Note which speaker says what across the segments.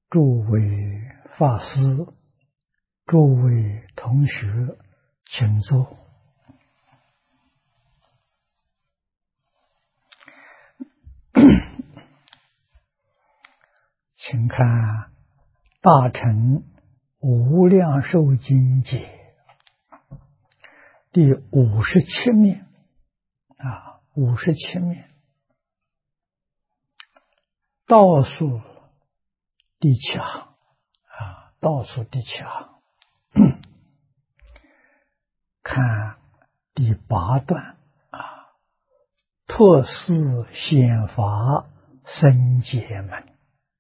Speaker 1: 诸位法师、诸位同学，请坐。请看《大乘无量寿经解》第57面57面倒数第七行倒数第七行看第8段托事显法僧解门。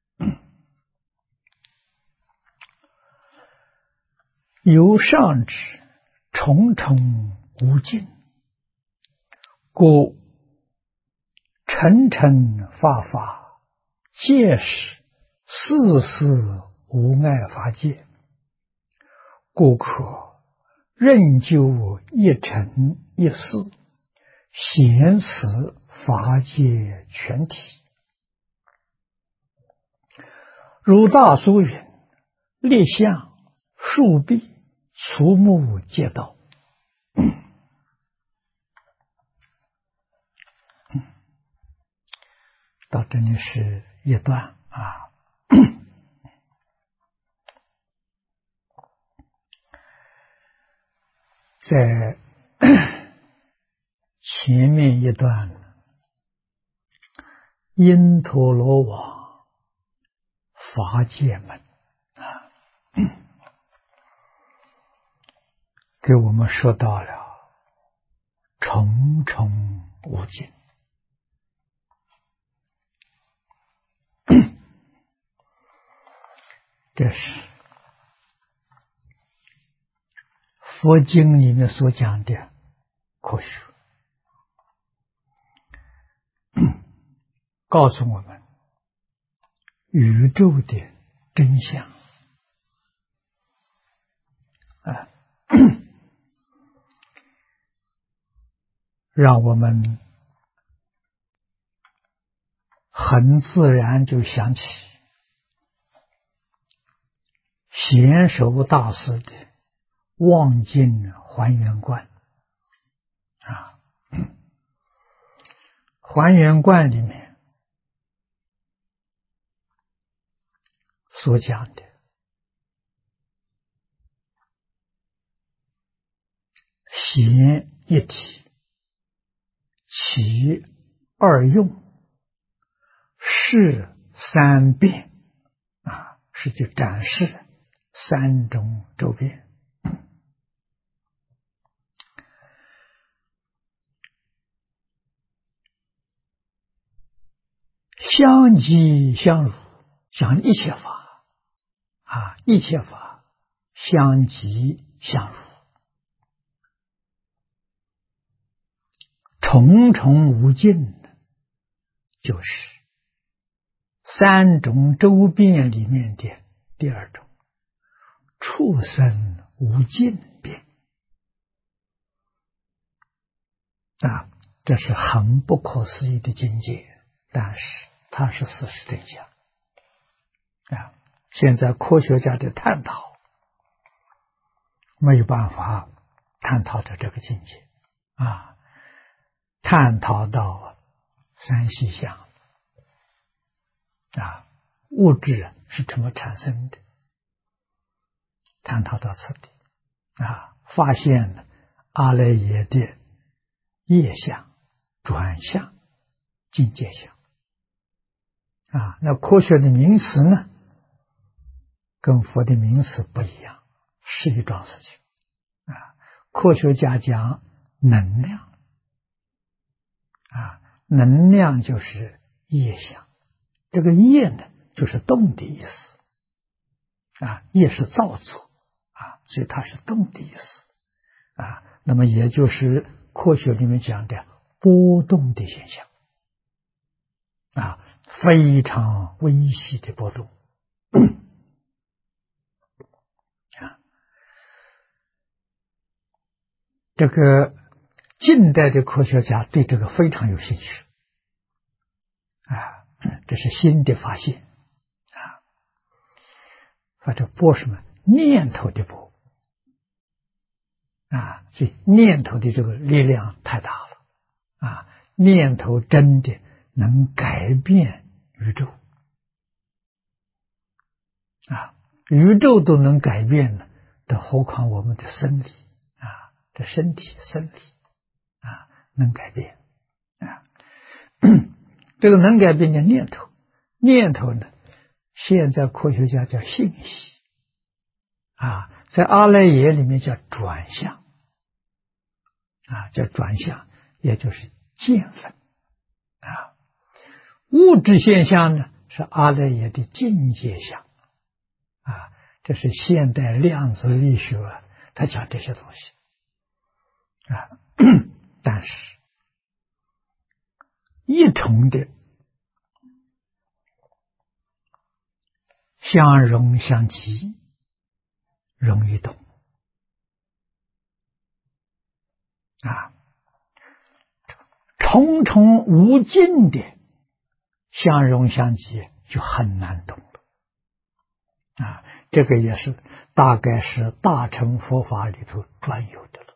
Speaker 1: 由上至重重无尽，故沉沉法法，皆是世事无碍法界，故可任就一尘一事，显此法界全体。如大疏云：立相、树壁、除木皆道。到这里是一段在前面一段因陀罗网法界门给我们说到了重重无尽，这是佛经里面所讲的科学，告诉我们宇宙的真相让我们很自然就想起贤首大师的望尽还原观还原观里面所讲的贤一体，其二用，是三变是去展示三种周边。相即相如，讲一切法一切法相即相如，重重无尽就是三种周遍里面的第二种，畜生无尽变这是很不可思议的境界，但是它是事实真相现在科学家的探讨没有办法探讨到这个境界探讨到三细相物质是怎么产生的，探讨到此地发现了阿赖耶的业相、转相、境界相那科学的名词呢跟佛的名词不一样，是一桩事情科学家讲能量能量就是业相，这个业呢就是动的意思业是造作所以它是动的意思那么也就是科学里面讲的波动的现象非常微细的波动这个近代的科学家对这个非常有兴趣这是新的发现这波什么？念头的波所以念头的这个力量太大了念头真的能改变宇宙宇宙都能改变了，更何况我们的生理这身体生理能改变这个能改变的念头，念头呢，现在科学家叫信息在阿赖耶里面叫转向叫转向，也就是见分物质现象呢是阿赖耶的境界相这是现代量子力学他讲这些东西但是一重的相容相即容易懂重重无尽的相容相即就很难懂了这个也是大概是大乘佛法里头专有的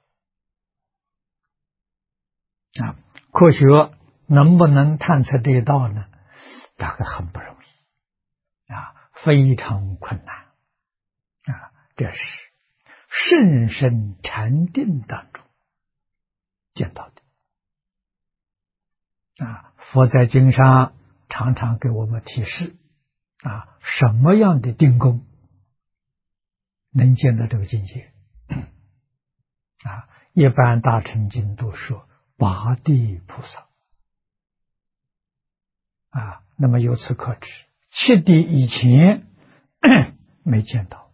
Speaker 1: 了科学能不能探测这一道呢？大概很不容易非常困难这是甚深禅定当中见到的佛在经上常常给我们提示什么样的定功能见到这个境界一般大乘经都说八地菩萨那么由此可知七地以前没见到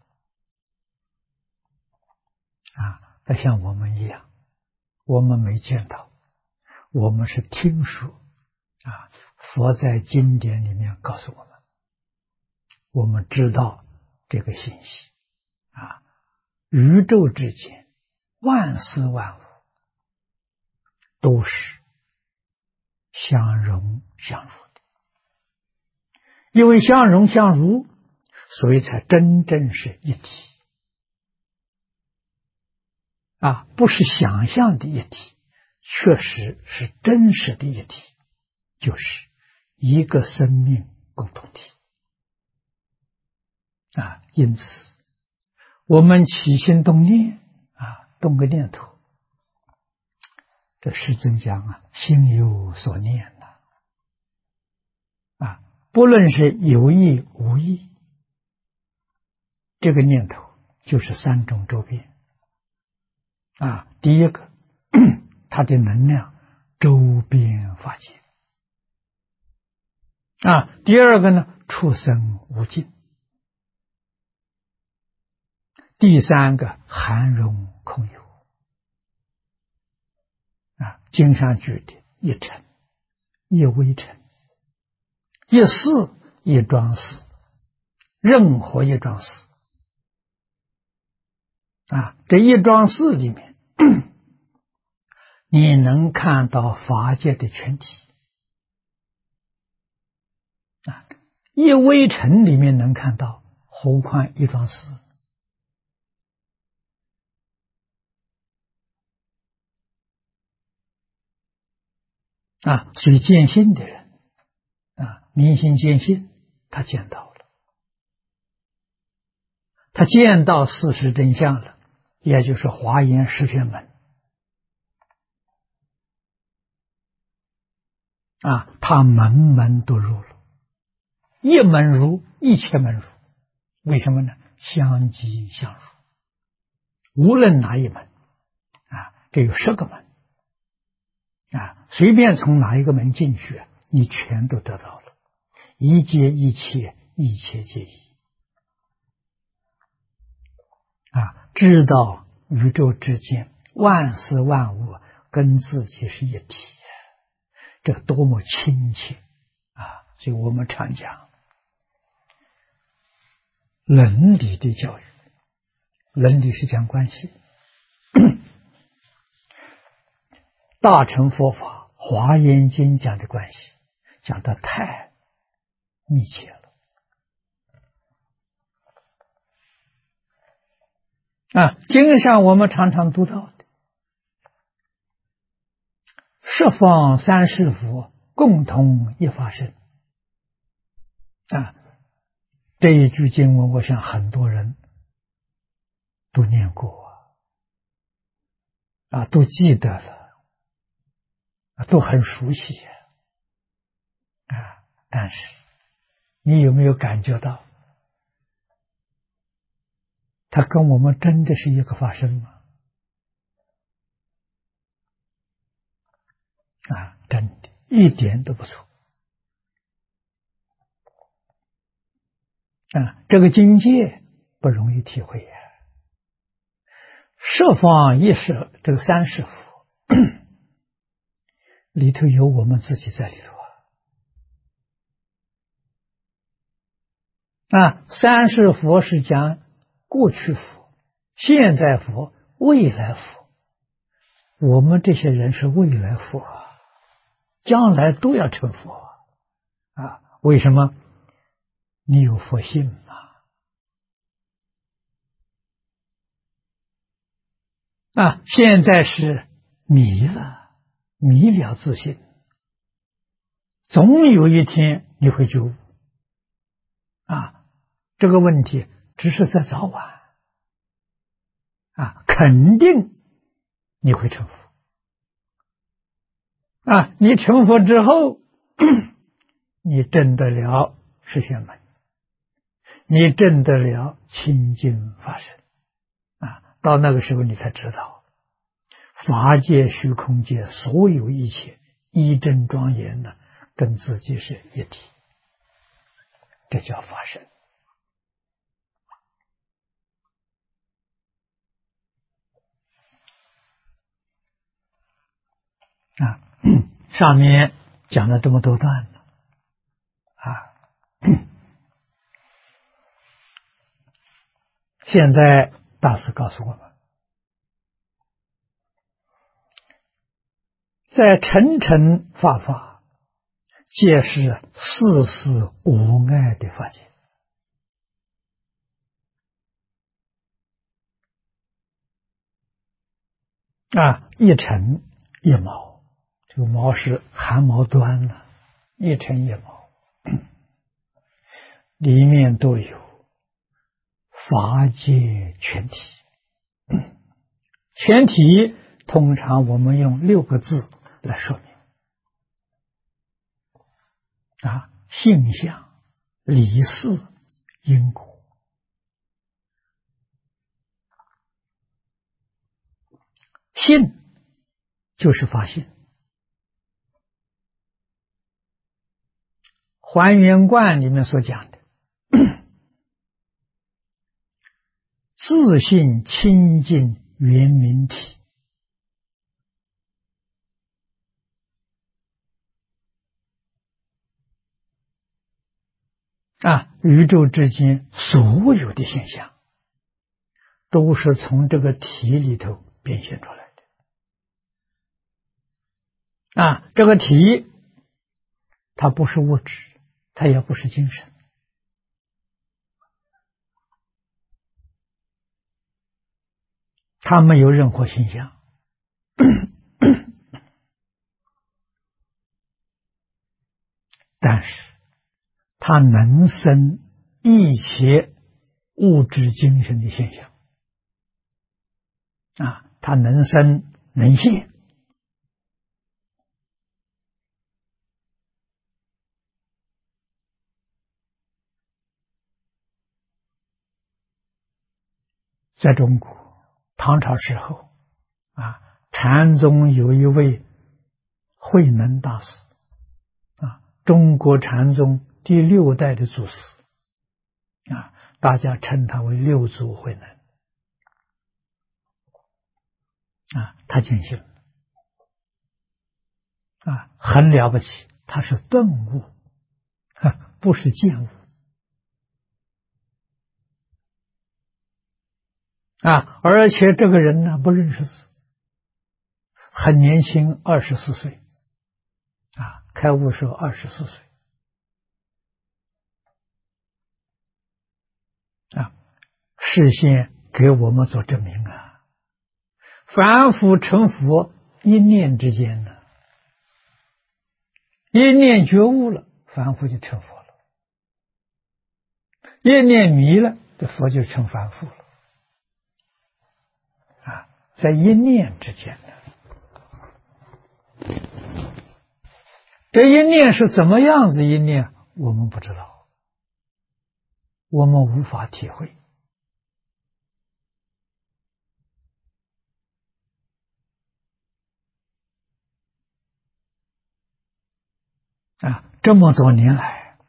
Speaker 1: 像我们一样，我们没见到，我们是听说佛在经典里面告诉我们，我们知道这个信息宇宙之间万事万物都是相容相如的，因为相容相如，所以才真正是一体不是想象的一体，确实是真实的一体，就是一个生命共同体因此我们起心动念动个念头，这师尊讲心有所念不论是有意无意，这个念头就是三种周边第一个它的能量周边法界第二个呢出生无尽，第三个含容空有经上举的一尘一微尘一事一桩事，任何一桩事这一桩事里面你能看到法界的全体一微尘里面能看到，何况一桩事所以见性的人明心见性，他见到了，他见到事实真相了，也就是华严十玄门他门门都入了，一门入一切门入，为什么呢？相即相入，无论哪一门这有10个门随便从哪一个门进去你全都得到了，一切一切，一切皆一知道宇宙之间万事万物跟自己是一体，这多么亲切所以我们常讲伦理的教育，伦理是讲关系大乘佛法华严经讲的关系讲得太密切了经上我们常常读到的十方三世佛共同一法身这一句经文，我想很多人都念过都记得了都很熟悉但是你有没有感觉到它跟我们真的是一个法身吗？真的一点都不错这个境界不容易体会十方一世这个三世佛里头有我们自己在里头三世佛是讲过去佛、现在佛、未来佛，我们这些人是未来佛将来都要成佛为什么？你有佛性现在是迷了自信，总有一天你会觉悟这个问题只是在早晚肯定你会成佛你成佛之后你证得了十玄门，你证得了清净法身到那个时候你才知道法界虚空界所有一切一真庄严的跟自己是一体，这叫法身上面讲了这么多段了现在大师告诉我们，在沉沉法法皆是世事无碍的法界一尘一毛，这个毛是汗毛端了，一尘一毛里面都有法界全体全体通常我们用6个字来说明性相、理事、因果。性就是法性，还原观里面所讲的自性清净圆明体宇宙之间所有的现象都是从这个体里头变现出来的这个体它不是物质，它也不是精神，它没有任何形象但是它能生一切物质精神的现象它能生能现在中国唐朝时候禅宗有一位慧能大师中国禅宗第6代的祖师大家称他为六祖慧能他见性很了不起，他是顿悟不是见悟而且这个人呢不认识字，很年轻，24岁开悟时候24岁视线给我们做证明啊！凡夫成佛一念之间呢，一念觉悟了，凡夫就成佛了；一念迷了，这佛就成凡夫了。啊，在一念之间呢，这一念是怎么样子一念，我们不知道，我们无法体会。啊，这么多年来，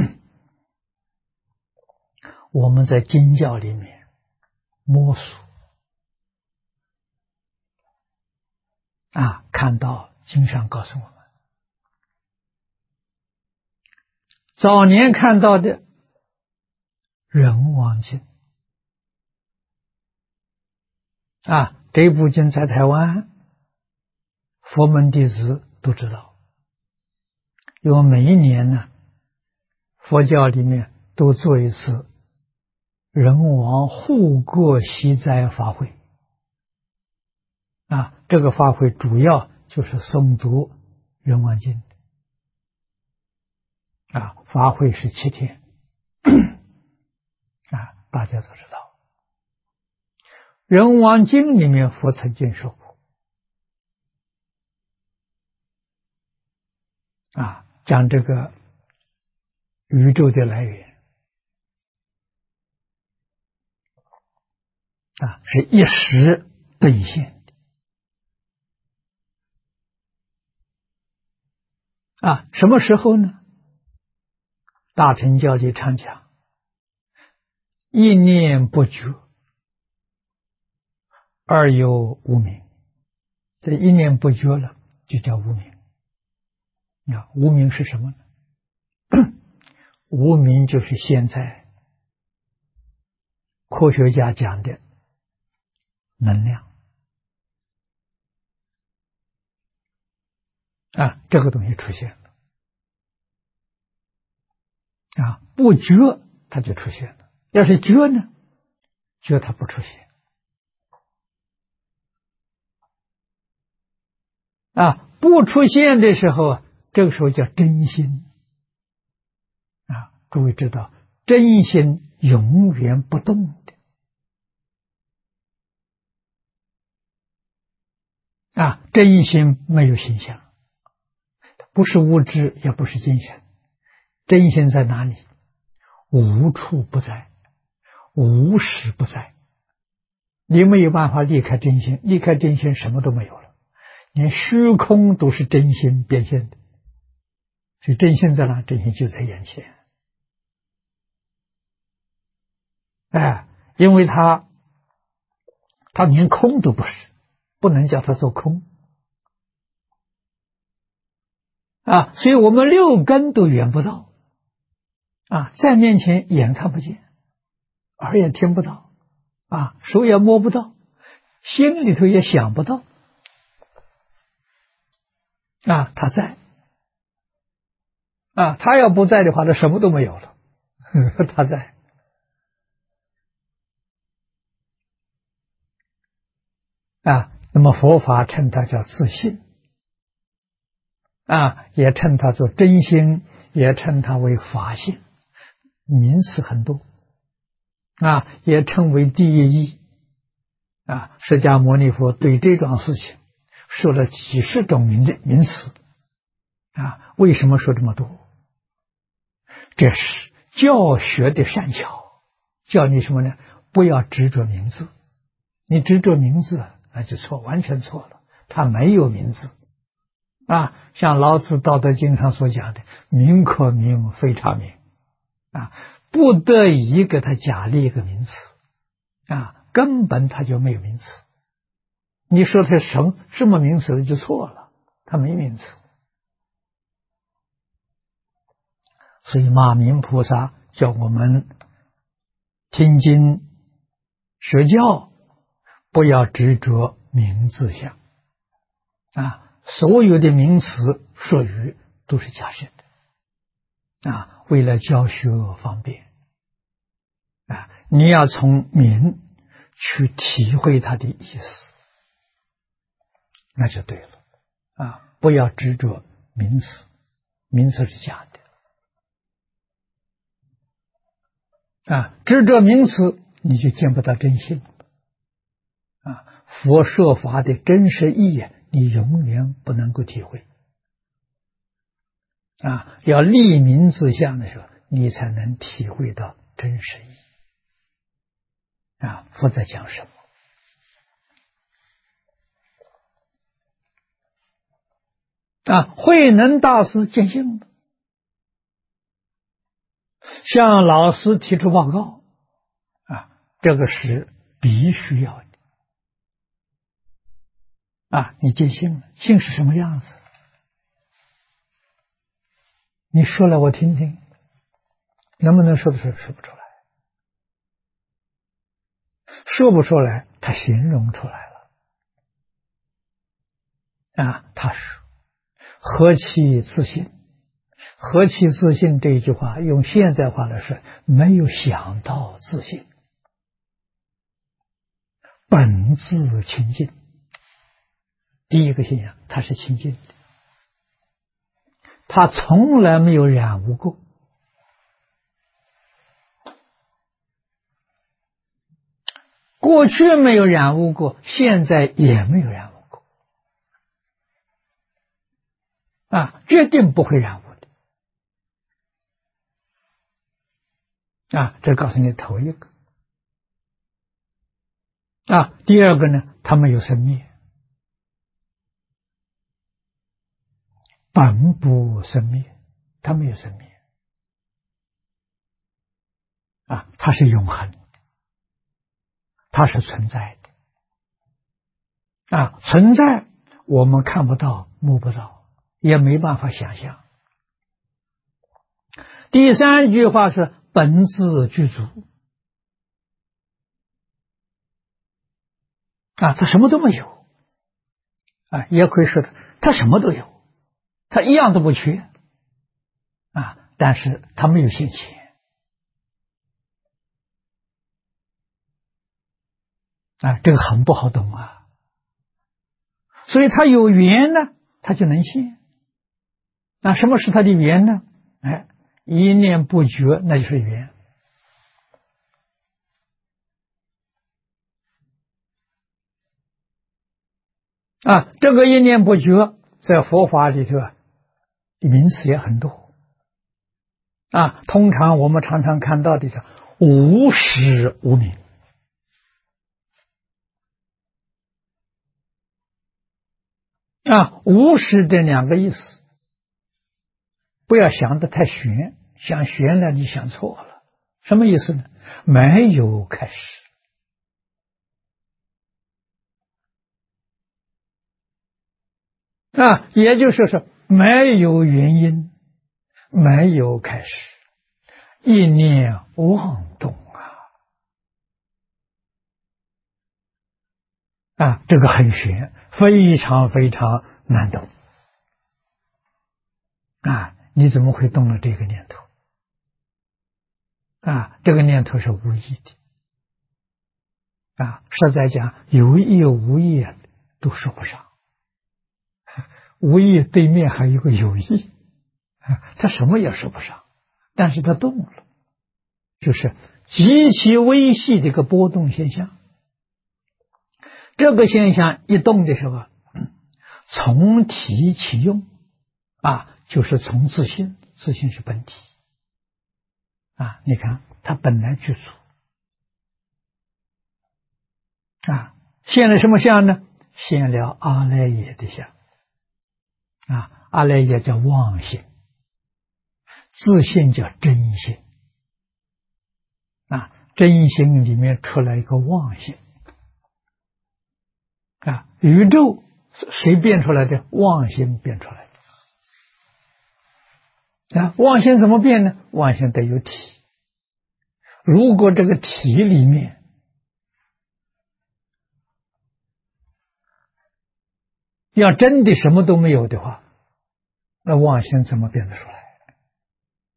Speaker 1: 我们在经教里面摸索，啊，看到经上告诉我们，早年看到的人王经，啊，这部经在台湾佛门弟子都知道，因为每一年呢，佛教里面都做一次人王护国息灾法会，啊，这个法会主要就是诵读人王经，啊，法会是7天，啊，大家都知道，人王经里面佛曾经说过，啊，讲这个宇宙的来源，啊，是一时兑现的，啊，什么时候呢？大乘教里常讲，一念不觉，而有无明。这一念不觉了，就叫无明。啊，无明是什么呢？无明就是现在科学家讲的能量。啊，这个东西出现了。啊，不觉它就出现了。要是觉呢？觉它不出现。啊，不出现的时候，这个时候叫真心。啊，诸位知道，真心永远不动的。啊，真心没有形象，不是物质，也不是精神。真心在哪里？无处不在，无时不在。你没有办法离开真心，离开真心什么都没有了，连虚空都是真心变现的。所以真心在哪？真心就在眼前。哎，因为它连空都不是，不能叫它做空。啊，所以我们六根都远不到。啊，在面前眼看不见，耳也听不到，啊，手也摸不到，心里头也想不到。啊，他在。啊，他要不在的话，那什么都没有了。他在。啊，那么佛法称它叫自信。啊，也称它做真心，也称它为法性。名词很多。啊，也称为第一义。啊，释迦牟尼佛对这桩事情说了几十种名词。啊，为什么说这么多？这是教学的善巧，教你什么呢？不要执着名字。你执着名字，那就错，完全错了。它没有名字。啊，像老子《道德经》上所讲的，名可名，非常名。啊，不得已给它假立一个名词。啊，根本它就没有名词。你说它什么名词就错了，它没名词。所以马明菩萨叫我们听经学教，不要执着名字相。啊，所有的名词术语都是假设的。啊，为了教学方便。啊，你要从名去体会它的意思，那就对了啊！不要执着名词，名词是假的啊！执着名词，你就见不到真性啊！佛说法的真实意义，你永远不能够体会啊！要立名自相的时候，你才能体会到真实意义啊！佛在讲什么？慧能大师见性了，向老师提出报告这个是必须要的你见性了，性是什么样子？你说来我听听，能不能说得出来？说不出来，说不出来，他形容出来了他说何其自信，何其自信这一句话用现在话来说，没有想到自信，本自清净。第一个现象，它是清净的，它从来没有染污过，过去没有染污过，现在也没有染污过决定不会染污的这告诉你头一个第二个呢，它没有生灭，本不生灭，它没有生灭它是永恒的，它是存在的存在我们看不到摸不到，也没办法想象。第三句话是本自具足它什么都没有也可以说它什么都有，它一样都不缺但是它没有现前这个很不好懂所以它有缘呢，它就能现什么是它的缘呢？一念不觉，那就是缘这个一念不觉在佛法里头名词也很多通常我们常常看到的是无始无明无始这两个意思不要想得太玄，想玄了你想错了。什么意思呢？没有开始也就是说没有原因，没有开始，一念妄动这个很玄，非常非常难懂你怎么会动了这个念头这个念头是无意的实在讲有意无意都说不上，无意对面还有个有意他什么也说不上，但是他动了，就是极其微细的一个波动现象。这个现象一动的时候从体起用就是从自性，自性是本体你看它本来具足现了什么相呢？现了阿赖耶的相阿赖耶叫妄性，自性叫真性真性里面出来一个妄性宇宙谁变出来的？妄性变出来的妄性怎么变呢？妄性得有体，如果这个体里面要真的什么都没有的话，那妄性怎么变得出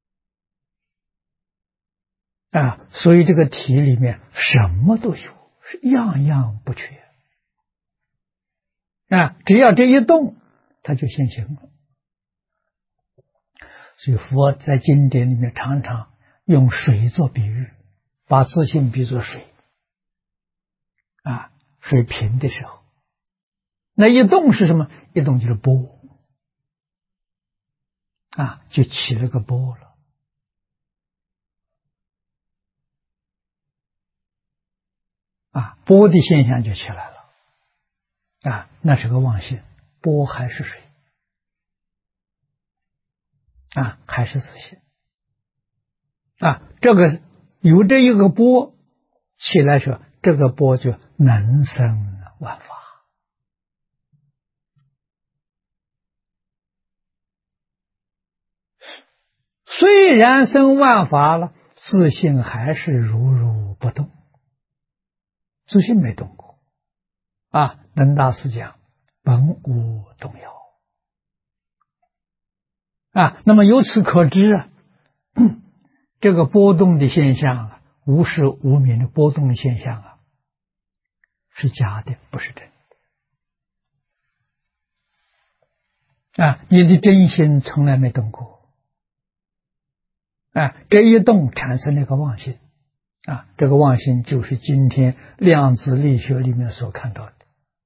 Speaker 1: 来所以这个体里面什么都有， 是样样不缺啊！只要这一动，它就现行了。所以佛在经典里面常常用水做比喻，把自性比作水啊，水平的时候，那一动是什么？一动就是波啊，就起了个波了啊，波的现象就起来了啊，那是个妄性，波还是水啊，还是自性啊，这个有这一个波起来说，这个波就能生万法。虽然生万法了，自性还是如如不动，自性没动过啊。能大师讲本无动摇啊，那么由此可知啊，这个波动的现象啊，无始无明的波动的现象啊，是假的，不是真的啊。你的真心从来没动过啊，这一动产生了一个妄心啊，这个妄心就是今天量子力学里面所看到的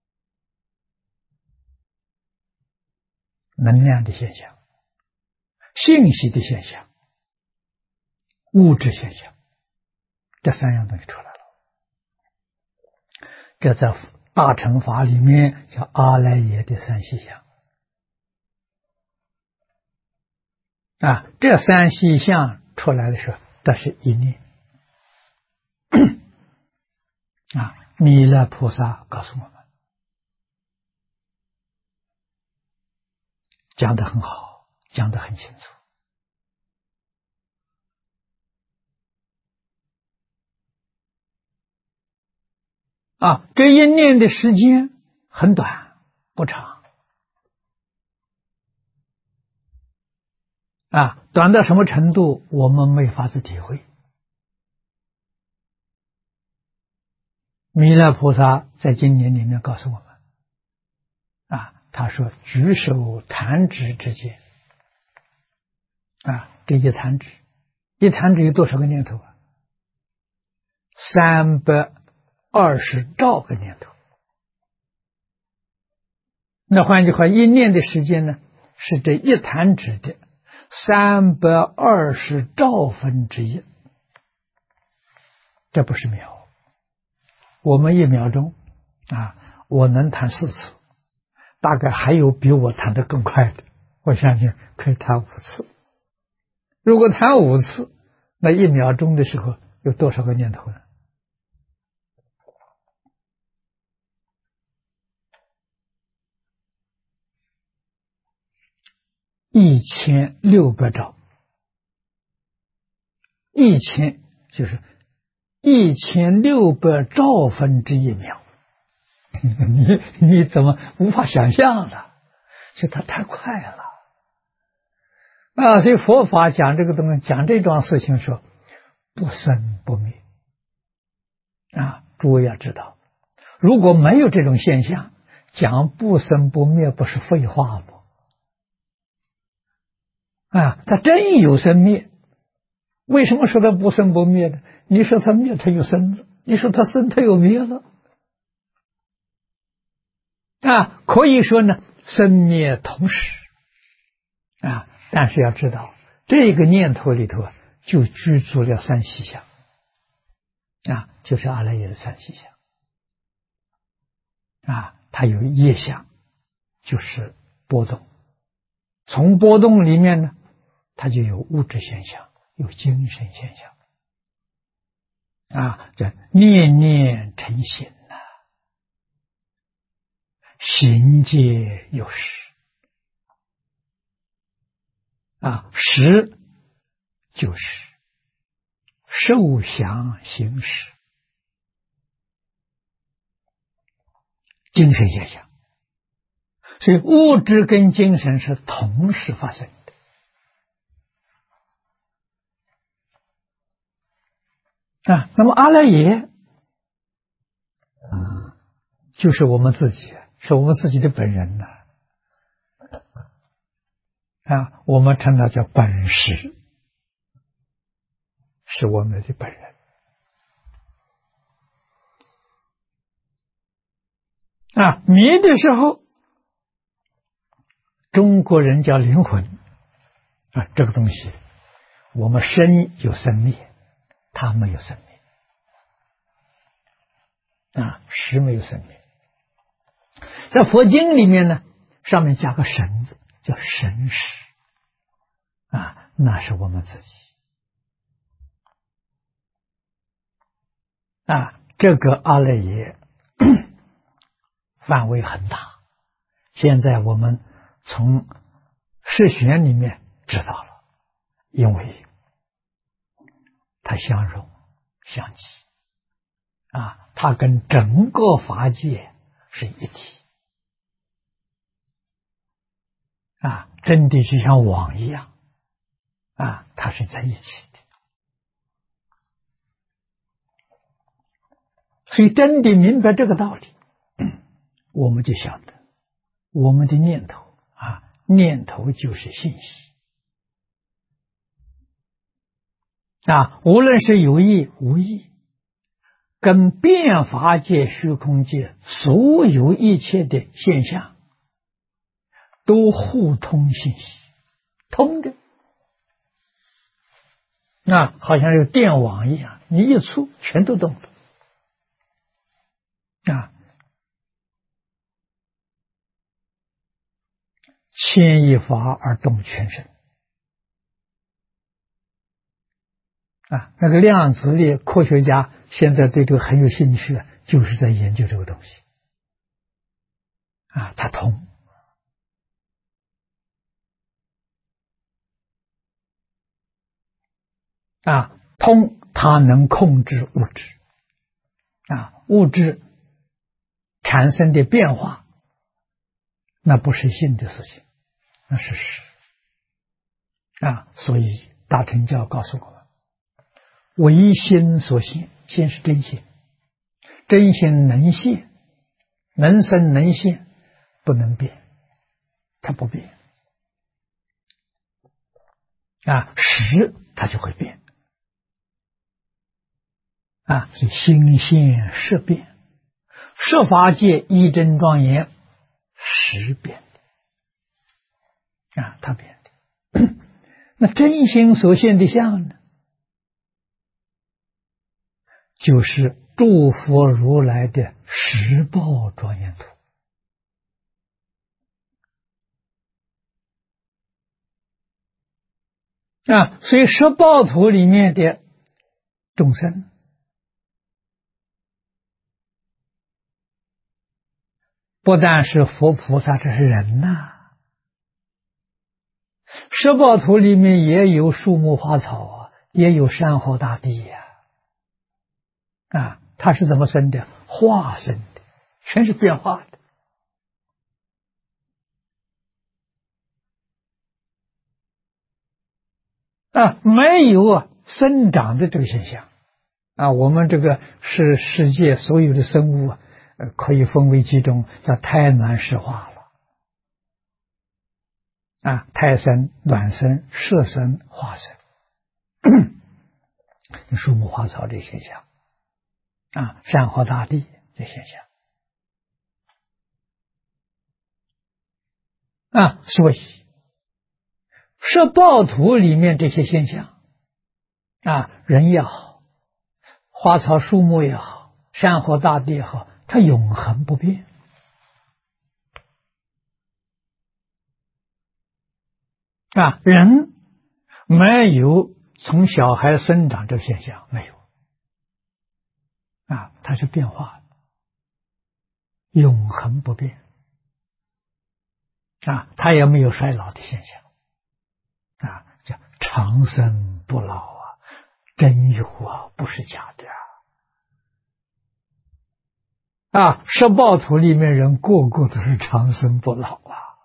Speaker 1: 能量的现象、信息的现象、物质现象，这三样东西出来了。这在大乘法里面叫阿赖耶的三细相啊，这三细相出来的时候，这是一念啊。弥勒菩萨告诉我们，讲得很好，讲得很清楚啊。这一念的时间很短，不长啊，短到什么程度我们没法子体会。弥勒菩萨在经典里面告诉我们啊，他说举手弹指之间啊，这一弹指，一弹指有多少个念头啊？320兆个念头。那换句话，一念的时间呢，是这一弹指的320兆分之一，这不是秒。我们1秒钟啊，我能弹4次，大概还有比我弹得更快的，我相信可以弹5次。如果弹5次，那1秒钟的时候有多少个念头呢？1600兆，1000就是1600兆分之1秒。你怎么无法想象了？是它太快了啊！所以佛法讲这个东西，讲这桩事情说不生不灭啊！诸位要知道，如果没有这种现象，讲不生不灭不是废话吗？啊，它真有生灭，为什么说它不生不灭呢？你说它灭，它又生了；你说它生，它又灭了。啊，可以说呢，生灭同时啊，但是要知道，这个念头里头就居住了三细相啊，就是阿赖耶的三细相啊，它有业相，就是波动。从波动里面呢，它就有物质现象，有精神现象啊，这念念成形呐，行皆有识啊，识就是受想行识，精神现象。所以物质跟精神是同时发生的啊。那么阿赖耶就是我们自己，是我们自己的本人呐。我们称它叫本识，是我们的本人。迷的时候，中国人叫灵魂这个东西，我们生有生灭，它没有生灭识没有生灭。在佛经里面呢，上面加个神字，叫神识那是我们自己这个阿赖耶范围很大。现在我们从释玄里面知道了，因为它相融相济它跟整个法界是一体真的就像网一样它是在一起的。所以真的明白这个道理，我们就晓得我们的念头念头就是信息无论是有意无意，跟变法界虚空界所有一切的现象都互通信息，通的好像有电网一样，你一触全都动了牵一发而动全身那个量子力科学家现在对这个很有兴趣就是在研究这个东西它通通它能控制物质物质产生的变化，那不是性的事情，那是实所以大乘教告诉我们，唯心所现，心是真心，真心能现，能生能现，不能变，它不变实它就会变所以心现识变，设法界一真庄严，实变的它变的那真心所现的相呢，就是诸佛如来的实报庄严图所以实报图里面的众生不但是佛菩萨，这是人实报图里面也有树木花草也有山河大地它是怎么生的？化生的，全是变化的没有生长的这个现象我们这个是世界所有的生物可以分为几种，叫胎卵湿化了胎生、卵生、湿生、化生树木花草这现象山河大地这现象所以实报图里面这些现象人也好，花草树木也好，山河大地也好，它永恒不变人没有从小孩生长这个现象，没有它是变化的，永恒不变它也没有衰老的现象叫长生不老真有不是假的实报图里面人个个都是长生不老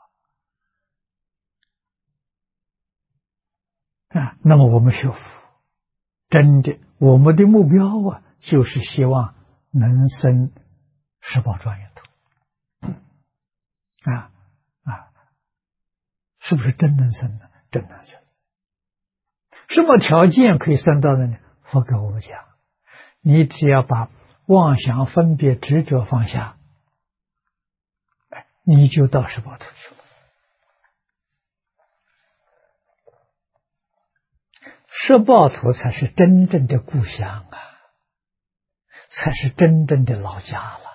Speaker 1: 那么我们学佛真的我们的目标就是希望能生实报庄严图啊啊，是不是真能生呢？真能生。什么条件可以生到的呢？佛给我们讲，你只要把妄想、分别、执着放下，你就到十报土去了。十报土才是真正的故乡啊，才是真正的老家了。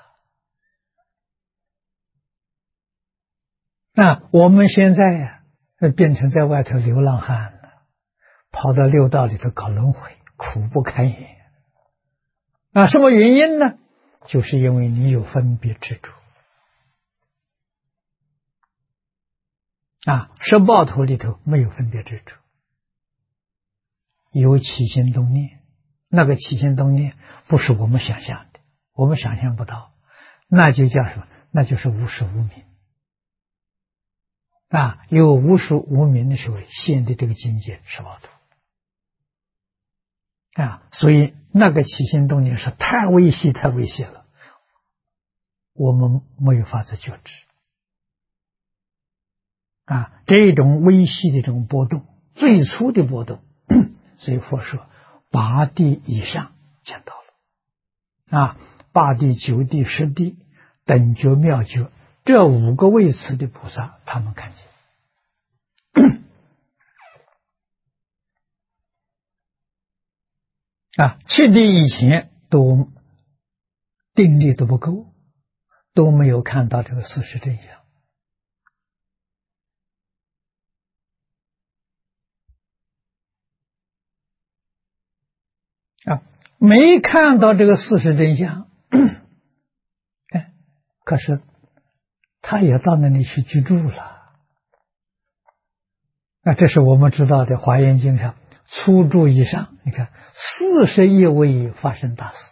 Speaker 1: 那我们现在呀，变成在外头流浪汉了，跑到六道里头搞轮回，苦不堪言。什么原因呢？就是因为你有分别执着。十报土里头没有分别执着，有起心动念，那个起心动念不是我们想象的，我们想象不到，那就叫什么？那就是无始无明。有无始无明的时候现的这个境界十报土。所以那个起心动念是太微细太微细了，我们没有法子觉知。这种微细的这种波动，最初的波动，所以佛说8地以上见到了。8地、9地、10地等觉妙觉，这5个位次的菩萨他们看见。7地以前都定力都不够，都没有看到这个事实真相。没看到这个事实真相，可是他也到那里去居住了。这是我们知道的《华严经》上初住以上，你看41位发生大事。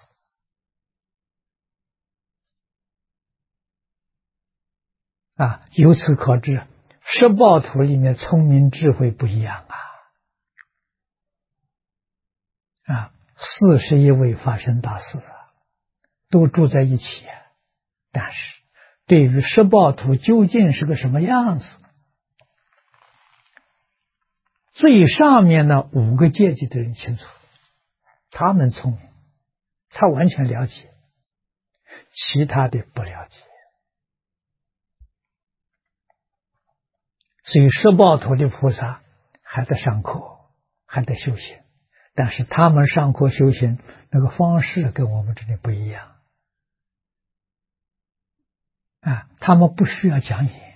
Speaker 1: 由此可知，十报土里面聪明智慧不一样41位发生大事都住在一起但是对于十报土究竟是个什么样子，最上面那5个阶级的人清楚，他们聪明，他完全了解，其他的不了解。所以十报土的菩萨还在上课，还在修行，但是他们上课修行那个方式跟我们这里不一样他们不需要讲演。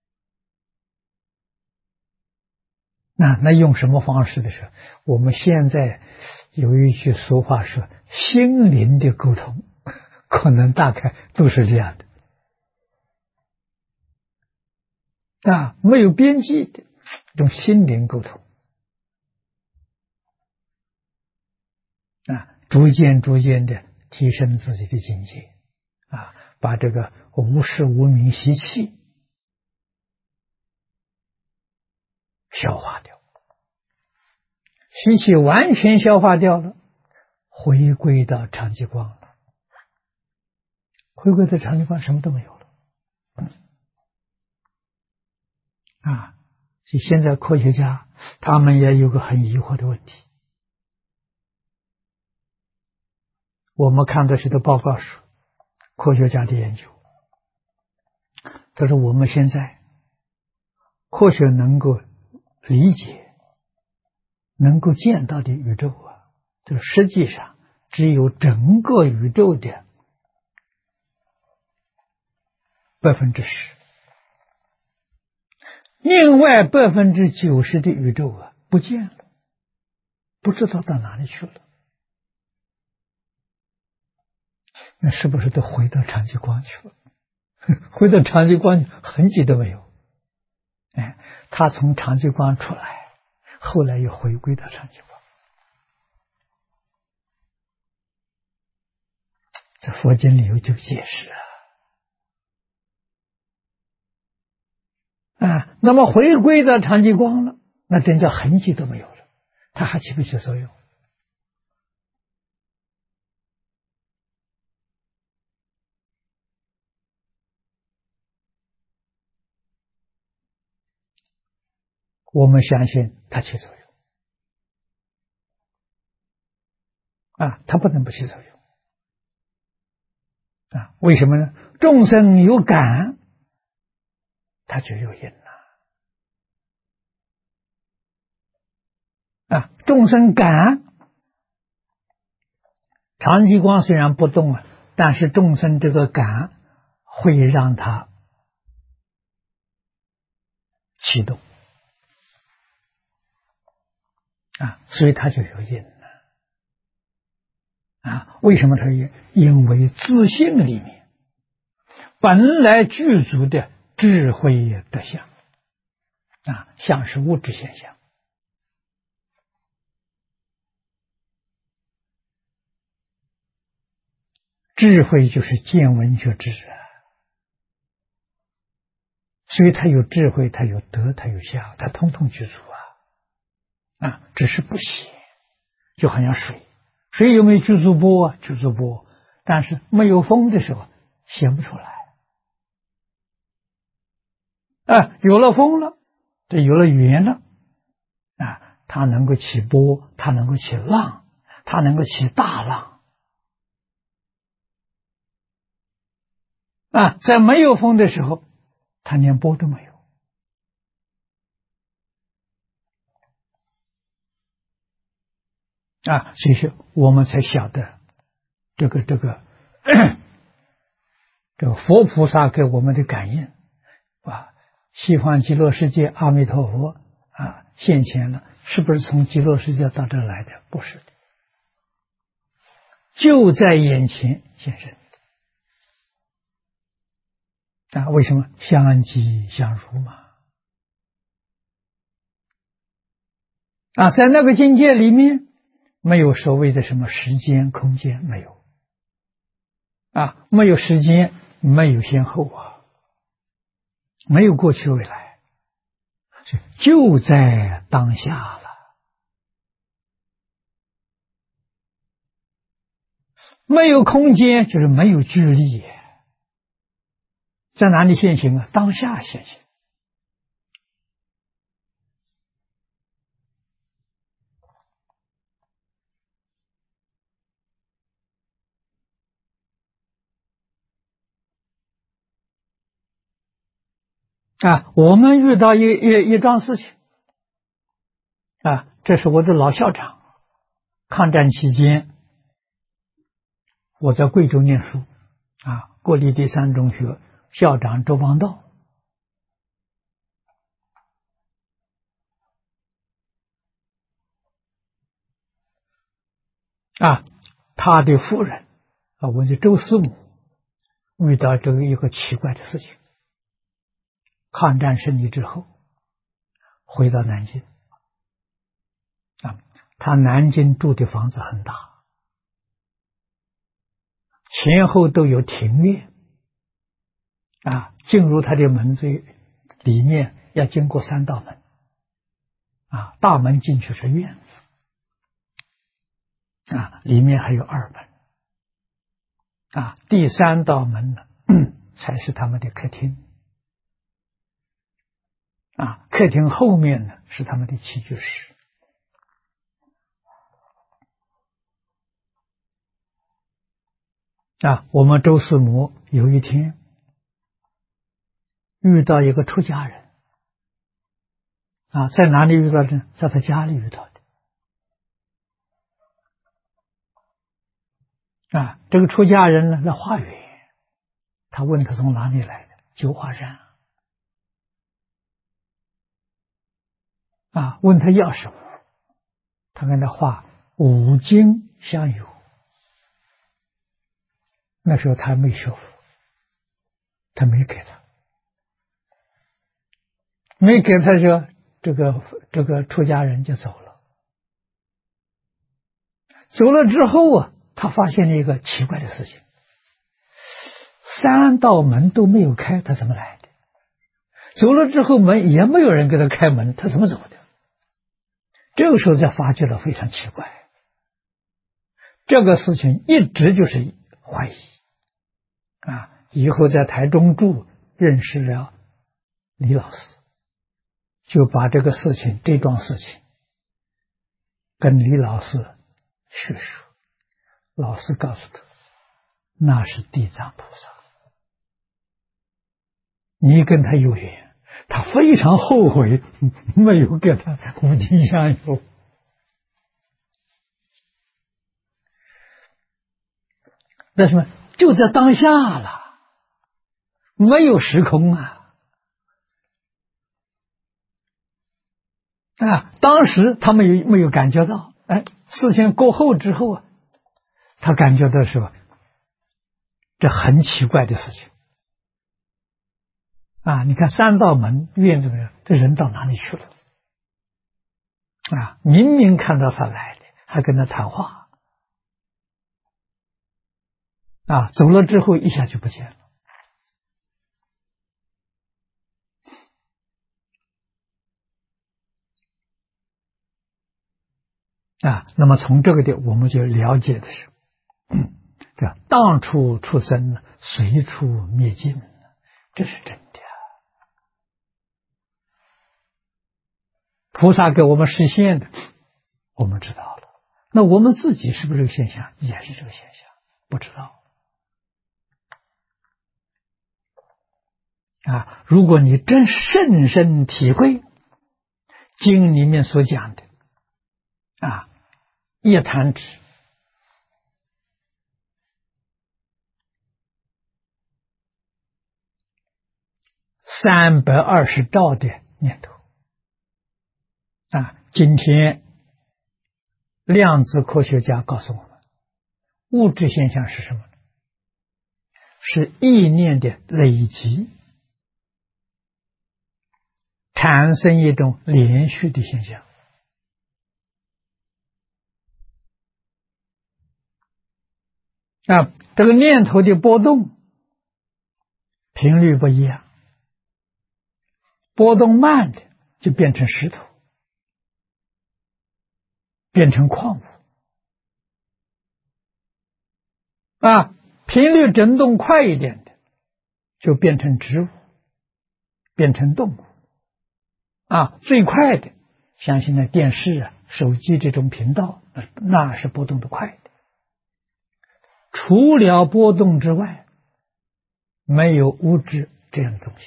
Speaker 1: 那用什么方式的时候，我们现在有一句俗话说心灵的沟通，可能大概都是这样的没有边际的这种心灵沟通逐渐的提升自己的境界把这个无始无明习气消化掉，习气完全消化掉了，回归到常寂光了，回归到常寂光什么都没有了所以现在科学家他们也有个很疑惑的问题，我们看到许多报告说科学家的研究，他说我们现在科学能够理解能够见到的宇宙就实际上只有整个宇宙的10%，另外90%的宇宙不见了，不知道到哪里去了。那是不是都回到常寂光去了？回到常寂光痕迹都没有。他从常寂光出来，后来又回归到常寂光。这佛经里有就解释那么回归到常寂光了，那真叫痕迹都没有了，它还起不起作用？ 我们相信它起作用它不能不起作用为什么呢？众生有感，它就有因众生感，长激光虽然不动但是众生这个感会让它启动所以它就有因为什么它有？因为自性里面本来具足的智慧德相相是物质现象，智慧就是见闻觉知所以它有智慧，它有德，它有相，它通通具足只是不显，就好像水有没有具足波具足波，但是没有风的时候显不出来有了风了，有了缘了它能够起波，它能够起浪，它能够起大浪在没有风的时候它连波都没有所以说我们才晓得这个佛菩萨给我们的感应西方极乐世界阿弥陀佛现前了，是不是从极乐世界到这来的？不是的，就在眼前现身为什么？相即相如嘛在那个境界里面没有所谓的什么时间空间，没有没有时间，没有先后没有过去未来，就在当下了。没有空间就是没有距离，在哪里现行当下现行我们遇到一桩事情这是我的老校长，抗战期间我在贵州念书国立第三中学校长周邦道他的夫人我的周师母遇到这个一个奇怪的事情，抗战胜利之后回到南京他南京住的房子很大，前后都有庭院进入他的门子里面要经过3道门大门进去是院子里面还有2门第3道门呢才是他们的客厅客厅后面呢是他们的起居室我们周师母有一天遇到一个出家人在哪里遇到的？在他家里遇到的这个出家人呢在化缘，他问他从哪里来的，九华山问他要什么，他跟他画5经相有。那时候他还没学佛，他没给他，没给他说这个出家人就走了。走了之后他发现了一个奇怪的事情，3道门都没有开，他怎么来的？走了之后门也没有人给他开门，他怎么走的？这个时候才发觉了非常奇怪，这个事情一直就是怀疑以后在台中住认识了李老师， 就把这个事情，这桩事情，跟李老师叙述。老师告诉他，那是地藏菩萨，你跟他有缘，他非常后悔没有给他无尽香油。为什么？就在当下了，没有时空啊！当时他没有感觉到，事情过后之后啊，他感觉到是吧？这很奇怪的事情啊！你看三道门院怎么样？这人到哪里去了？明明看到他来的，还跟他谈话走了之后一下就不见了。那么从这个点我们就了解的是，这当处出生，随处灭尽，这是真的。菩萨给我们实现的，我们知道了。那我们自己是不是这个现象？也是这个现象，不知道。如果你真深深体会经里面所讲的一弹指320兆的念头今天量子科学家告诉我们，物质现象是什么呢？是意念的累积产生一种连续的现象这个念头的波动频率不一样，波动慢的就变成石头，变成矿物频率振动快一点的就变成植物，变成动物最快的像现在电视手机这种频道，那是波动的快的。除了波动之外，没有物质这样的东西。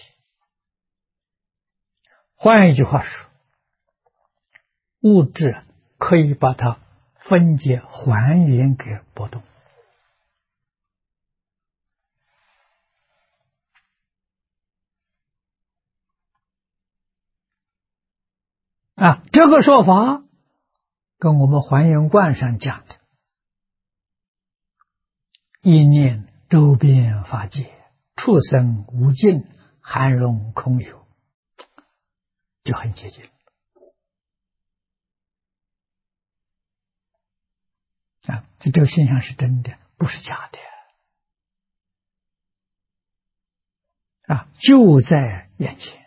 Speaker 1: 换一句话说，物质可以把它分解还原给波动这个说法跟我们还原观上讲的意念周边法界，畜生无尽，含容空有，就很接近这个现象是真的，不是假的就在眼前。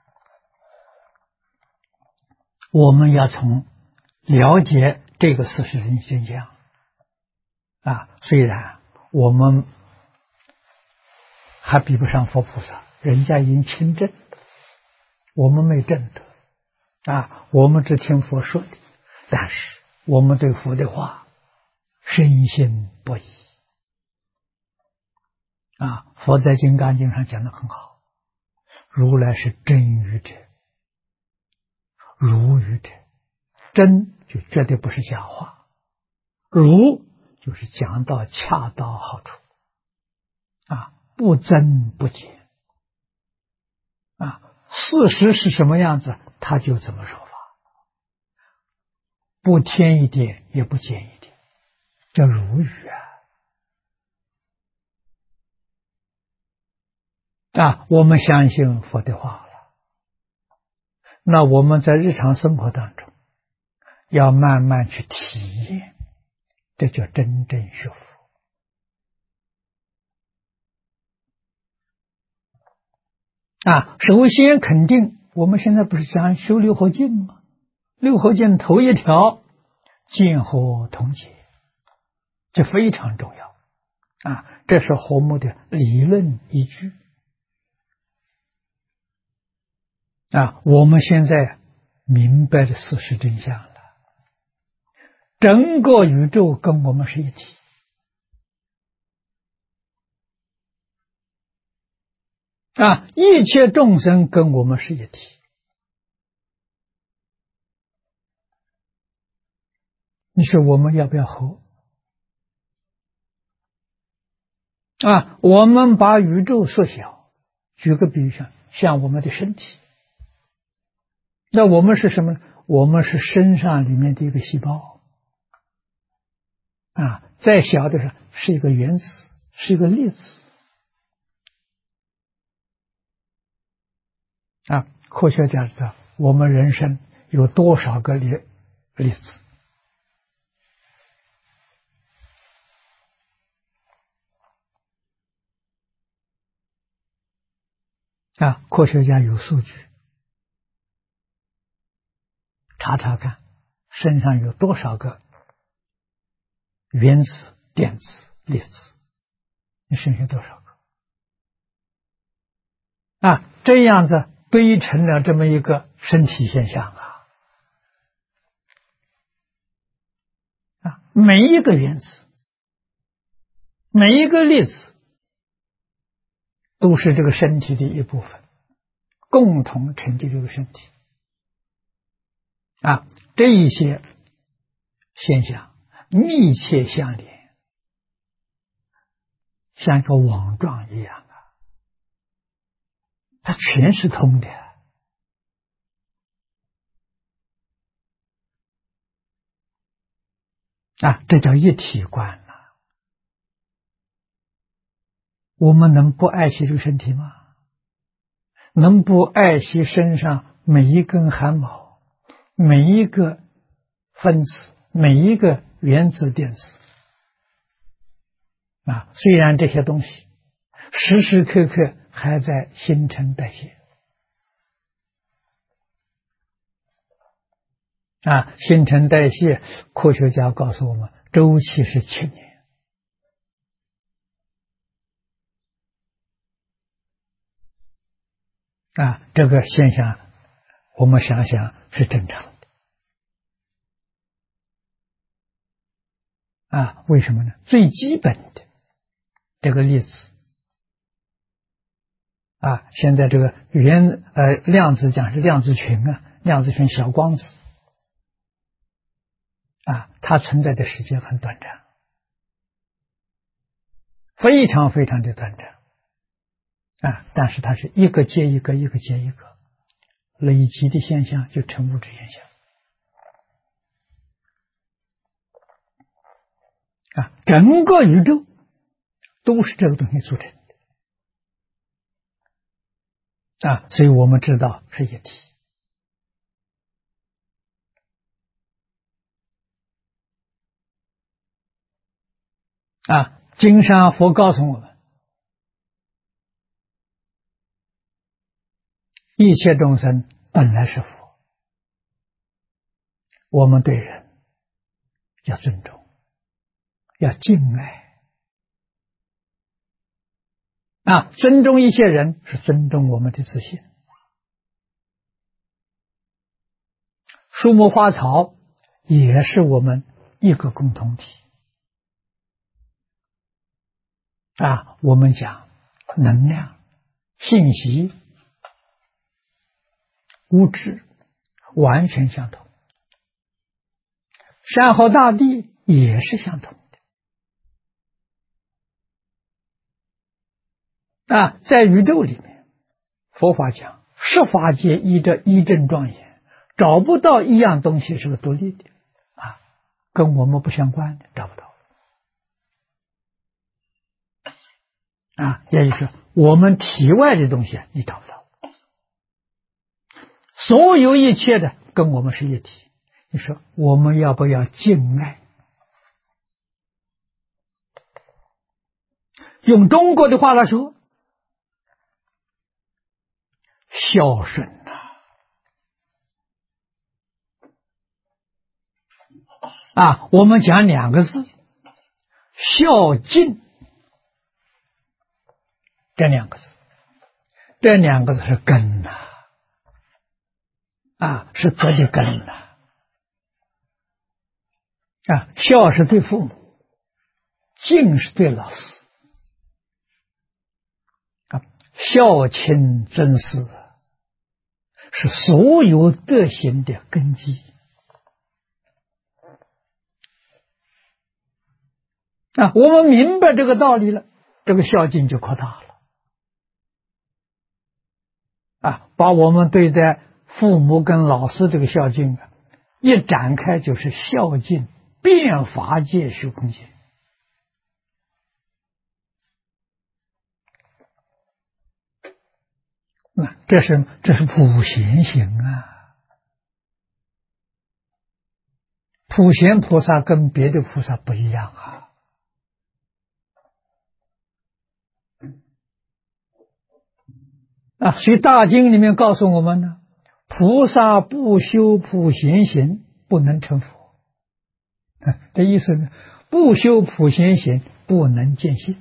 Speaker 1: 我们要从了解这个事实的真相虽然我们还比不上佛菩萨，人家已经亲证，我们没证得我们只听佛说的，但是我们对佛的话深信不疑佛在《金刚经》上讲得很好，如来是真语者，如语者，真就绝对不是假话，如就是讲到恰到好处不增不减事实是什么样子他就怎么说法，不添一点也不减一点，这如语我们相信佛的话了，那我们在日常生活当中要慢慢去体验，这叫真正学佛首先肯定我们现在不是讲修六合敬吗？六合敬头一条见惑同解，这非常重要这是和睦的理论依据我们现在明白的事实真相了，整个宇宙跟我们是一体。一切众生跟我们是一体。你说我们要不要和？我们把宇宙缩小，举个比喻，像我们的身体。那我们是什么呢？我们是身上里面的一个细胞。再小的是一个原子，是一个粒子。科学家知道我们人生有多少个粒子。科学家有数据，查查看身上有多少个原子、电子、粒子，你剩下多少个？这样子堆成了这么一个身体现象每一个原子，每一个粒子都是这个身体的一部分，共同成就这个身体。这一些现象密切相连，像一个网状一样它全是通的。这叫一体观。我们能不爱惜这个身体吗？能不爱惜身上每一根汗毛，每一个分子，每一个原子电子？虽然这些东西时时刻刻还在新陈代谢。新陈代谢，科学家告诉我们，周期是7年。这个现象，我们想想是正常的。为什么呢？最基本的这个粒子，现在这个量子讲是量子群量子群小光子。它存在的时间很短暂，非常非常的短暂。但是它是一个接一个，一个接一个，累积的现象就成物质现象。整个宇宙都是这个东西组成的。所以我们知道是一体。经上佛告诉我们，一切众生本来是佛，我们对人要尊重，要敬爱。尊重一些人是尊重我们的自信。树木花草也是我们一个共同体。我们讲能量、信息、物质完全相同，山河大地也是相同的。在宇宙里面，佛法讲十法界依着一真庄严，找不到一样东西是个独立的，跟我们不相关的找不到。也就是说我们体外的东西你找不到，所有一切的跟我们是一体。你说我们要不要敬爱？用中国的话来说，孝顺我们讲2个字，孝敬。这2个字是根是德的根呐。孝是对父母，敬是对老师。孝亲尊师是所有德行的根基。我们明白这个道理了，这个孝敬就扩大了。把我们对待父母跟老师这个孝敬一展开，就是孝敬遍法界虚空界。这是普贤行普贤菩萨跟别的菩萨不一样所以大经里面告诉我们呢，菩萨不修普贤行不能成佛。这意思呢，不修普贤行不能见性。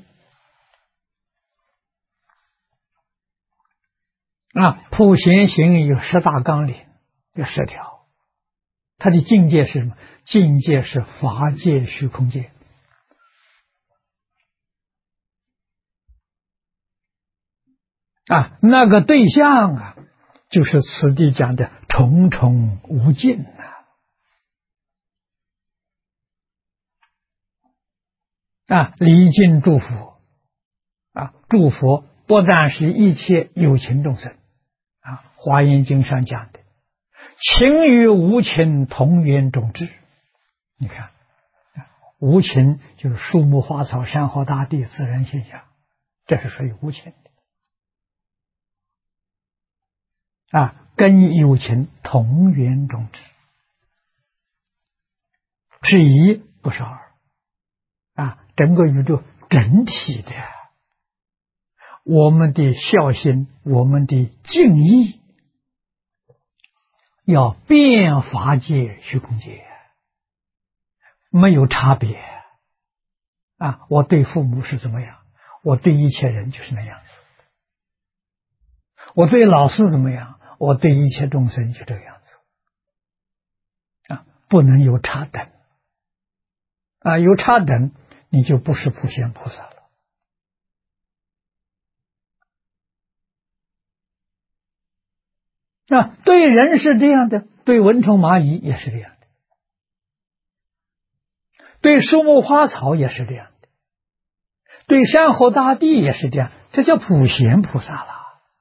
Speaker 1: 普贤行有10大纲领，有10条。它的境界是什么？境界是法界虚空界。那个对象就是此地讲的重重无尽礼敬诸佛诸佛不但是一切有情众生华严经上讲的情与无情同源种智。你看无情就是树木花草山河大地自然现象，这是属于无情的跟有情同源种智，是一不是二整个宇宙整体的我们的孝心，我们的敬意要遍法界虚空界，没有差别我对父母是怎么样，我对一切人就是那样子，我对老师怎么样，我对一切众生就这个样子不能有差等有差等你就不是普贤菩萨了。对人是这样的，对蚊虫蚂蚁也是这样的，对树木花草也是这样的，对山河大地也是这样，这叫普贤菩萨了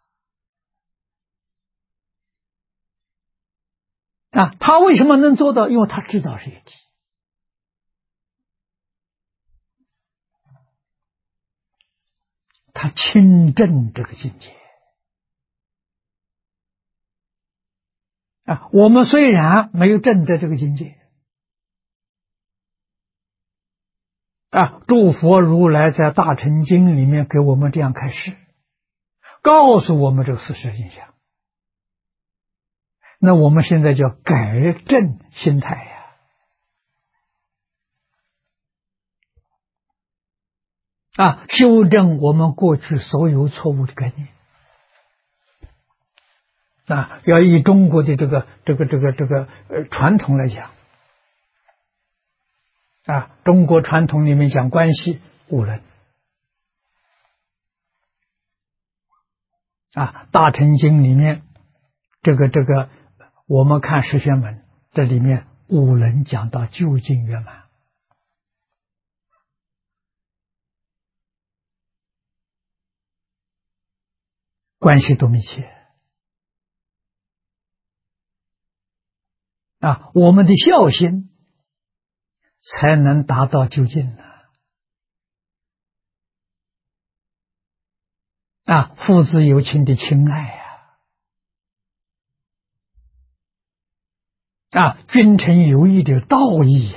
Speaker 1: 他为什么能做到？因为他知道是一体，他亲证这个境界我们虽然没有证得这个境界诸佛如来在大乘经里面给我们这样开示，告诉我们这个事实现象，那我们现在叫改正心态修正我们过去所有错误的概念要以中国的这个传统来讲中国传统里面讲关系五伦大乘经里面这个我们看十玄门，这里面五伦讲到究竟圆满，关系多密切我们的孝心才能达到究竟父子有情的亲爱君臣有义的道义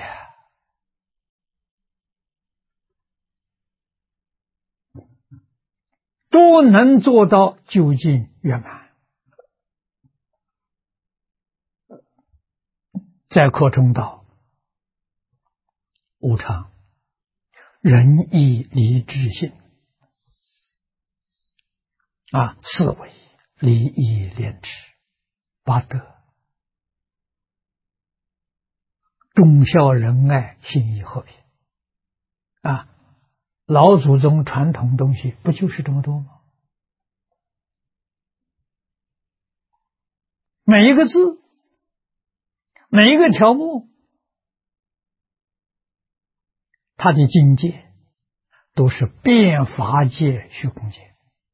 Speaker 1: 都能做到究竟圆满。在课中道无常仁义礼智信四维礼义廉耻八德忠孝仁爱信义和平啊，老祖宗传统东西不就是这么多吗？每一个字，每一个条目，它的境界都是遍法界虚空界。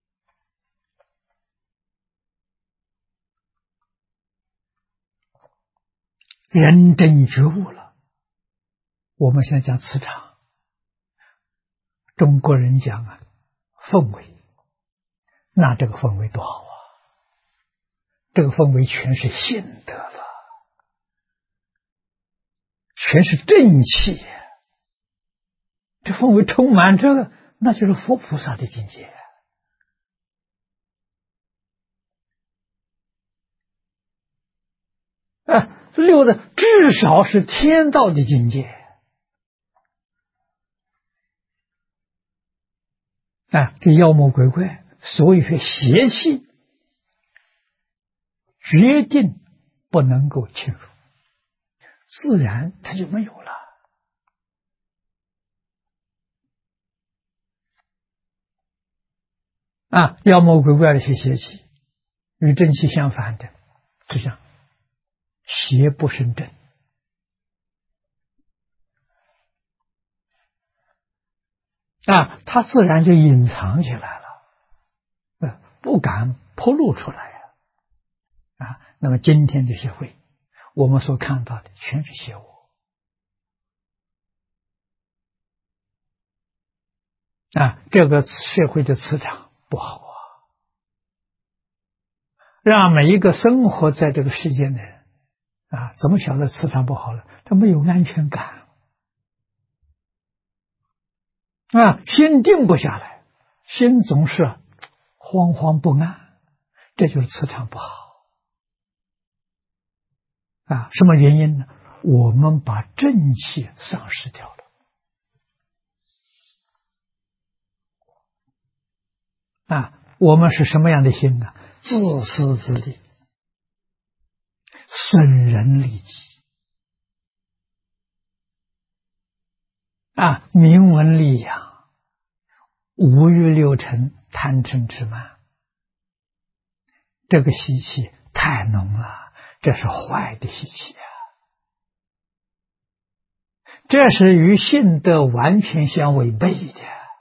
Speaker 1: 人真觉悟了，我们现在讲磁场，中国人讲啊氛围，那这个氛围多好啊！这个氛围全是信德了，全是正气，这氛围充满这个，那就是佛菩萨的境界啊！六的至少是天道的境界啊！这妖魔鬼怪，所以说邪气决定不能够侵入，自然它就没有了啊！妖魔鬼怪的这些邪气，与正气相反的，就像邪不胜正啊，它自然就隐藏起来了，不敢暴露出来啊。那么今天的社会，我们所看到的全是邪物啊，这个社会的磁场不好啊，让每一个生活在这个世界的人啊，怎么晓得磁场不好了？他没有安全感啊，心定不下来，心总是惶惶不安，这就是磁场不好啊。什么原因呢？我们把正气丧失掉了啊。我们是什么样的心呢？自私自利，损人利己啊，名闻利养，五欲六尘，贪嗔痴慢，这个习气太浓了，这是坏的习气啊！这是与性德完全相违背的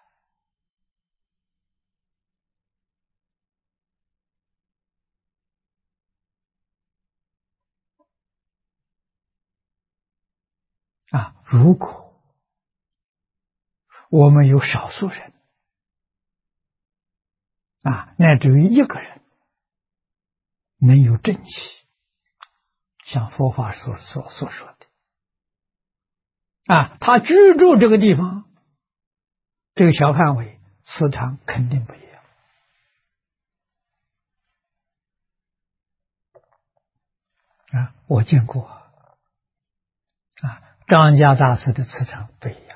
Speaker 1: 啊！如果我们有少数人啊，乃至于一个人能有正气，像佛法所说的啊，他居住这个地方，这个小范围磁场肯定不一样啊！我见过啊，张家大师的磁场不一样，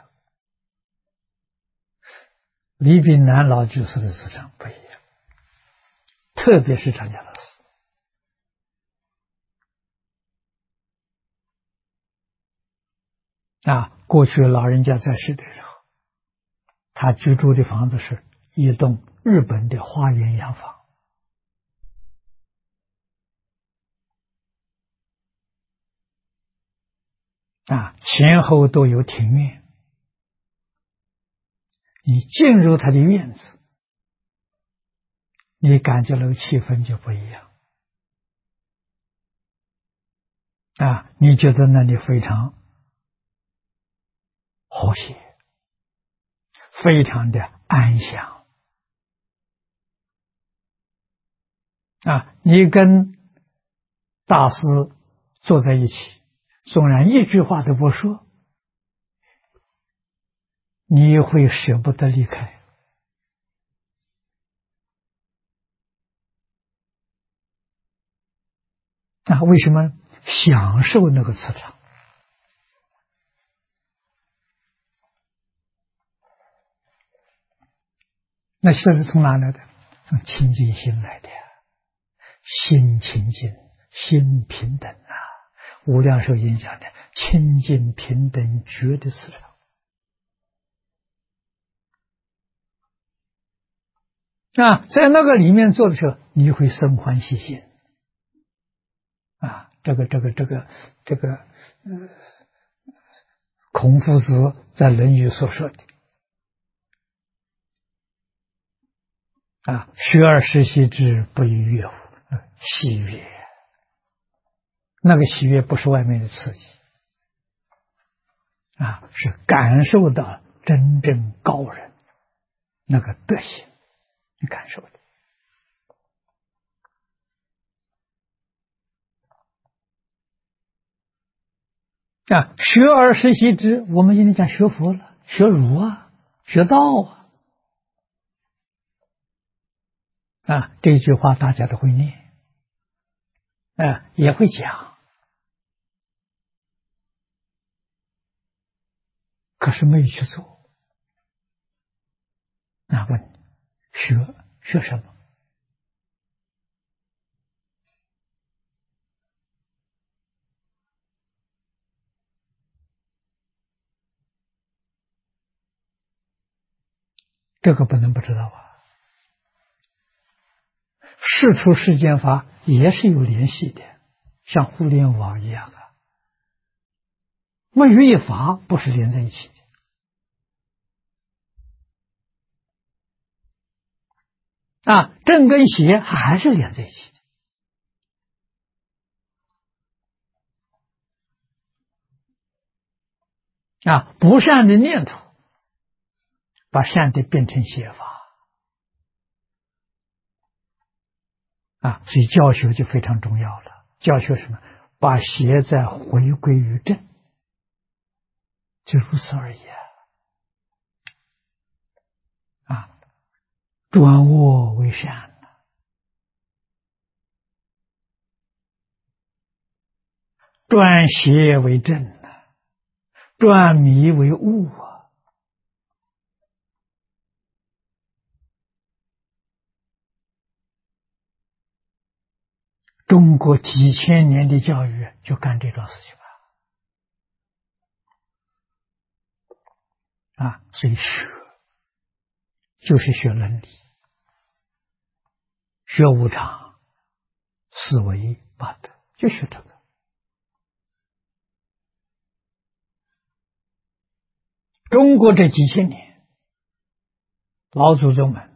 Speaker 1: 李炳南老居士的磁场不一样，特别是张家大师啊，过去老人家在世的时候，他居住的房子是一栋日本的花园洋房啊，前后都有庭院，你进入他的院子，你感觉那个气氛就不一样啊，你觉得那里非常和谐，非常的安详啊！你跟大师坐在一起，纵然一句话都不说，你也会舍不得离开啊！为什么？享受那个磁场。那这是从哪来的？从清净心来的，心清净，心平等啊！ 无量寿经讲的清净平等觉的磁场在那个里面做的时候，你会生欢喜心这个，孔夫子在《论语》所说的学而时习之，不亦乐乎？喜悦，那个喜悦不是外面的刺激是感受到真正高人那个德行，你感受的。学而时习之，我们今天讲学佛了，学儒学道这句话大家都会念也会讲，可是没有去做。问学什么？这个不能不知道事出世间法也是有联系的，像互联网一样没有一法不是连在一起的正跟邪还是连在一起的不善的念头把善的变成邪法所以教学就非常重要了。教学什么？把邪再回归于正，就如此而已转恶为善，转邪为正，转迷为悟中国几千年的教育就干这种事情所以学就是学伦理，学无常，思维八德，就学这个。中国这几千年，老祖宗们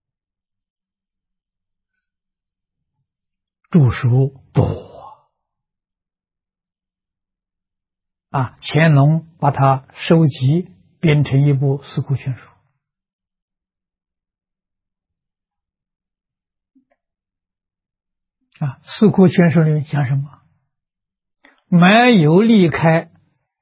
Speaker 1: 著书多乾隆把它收集编成一部《四库全书》四库全书里面讲什么？没有离开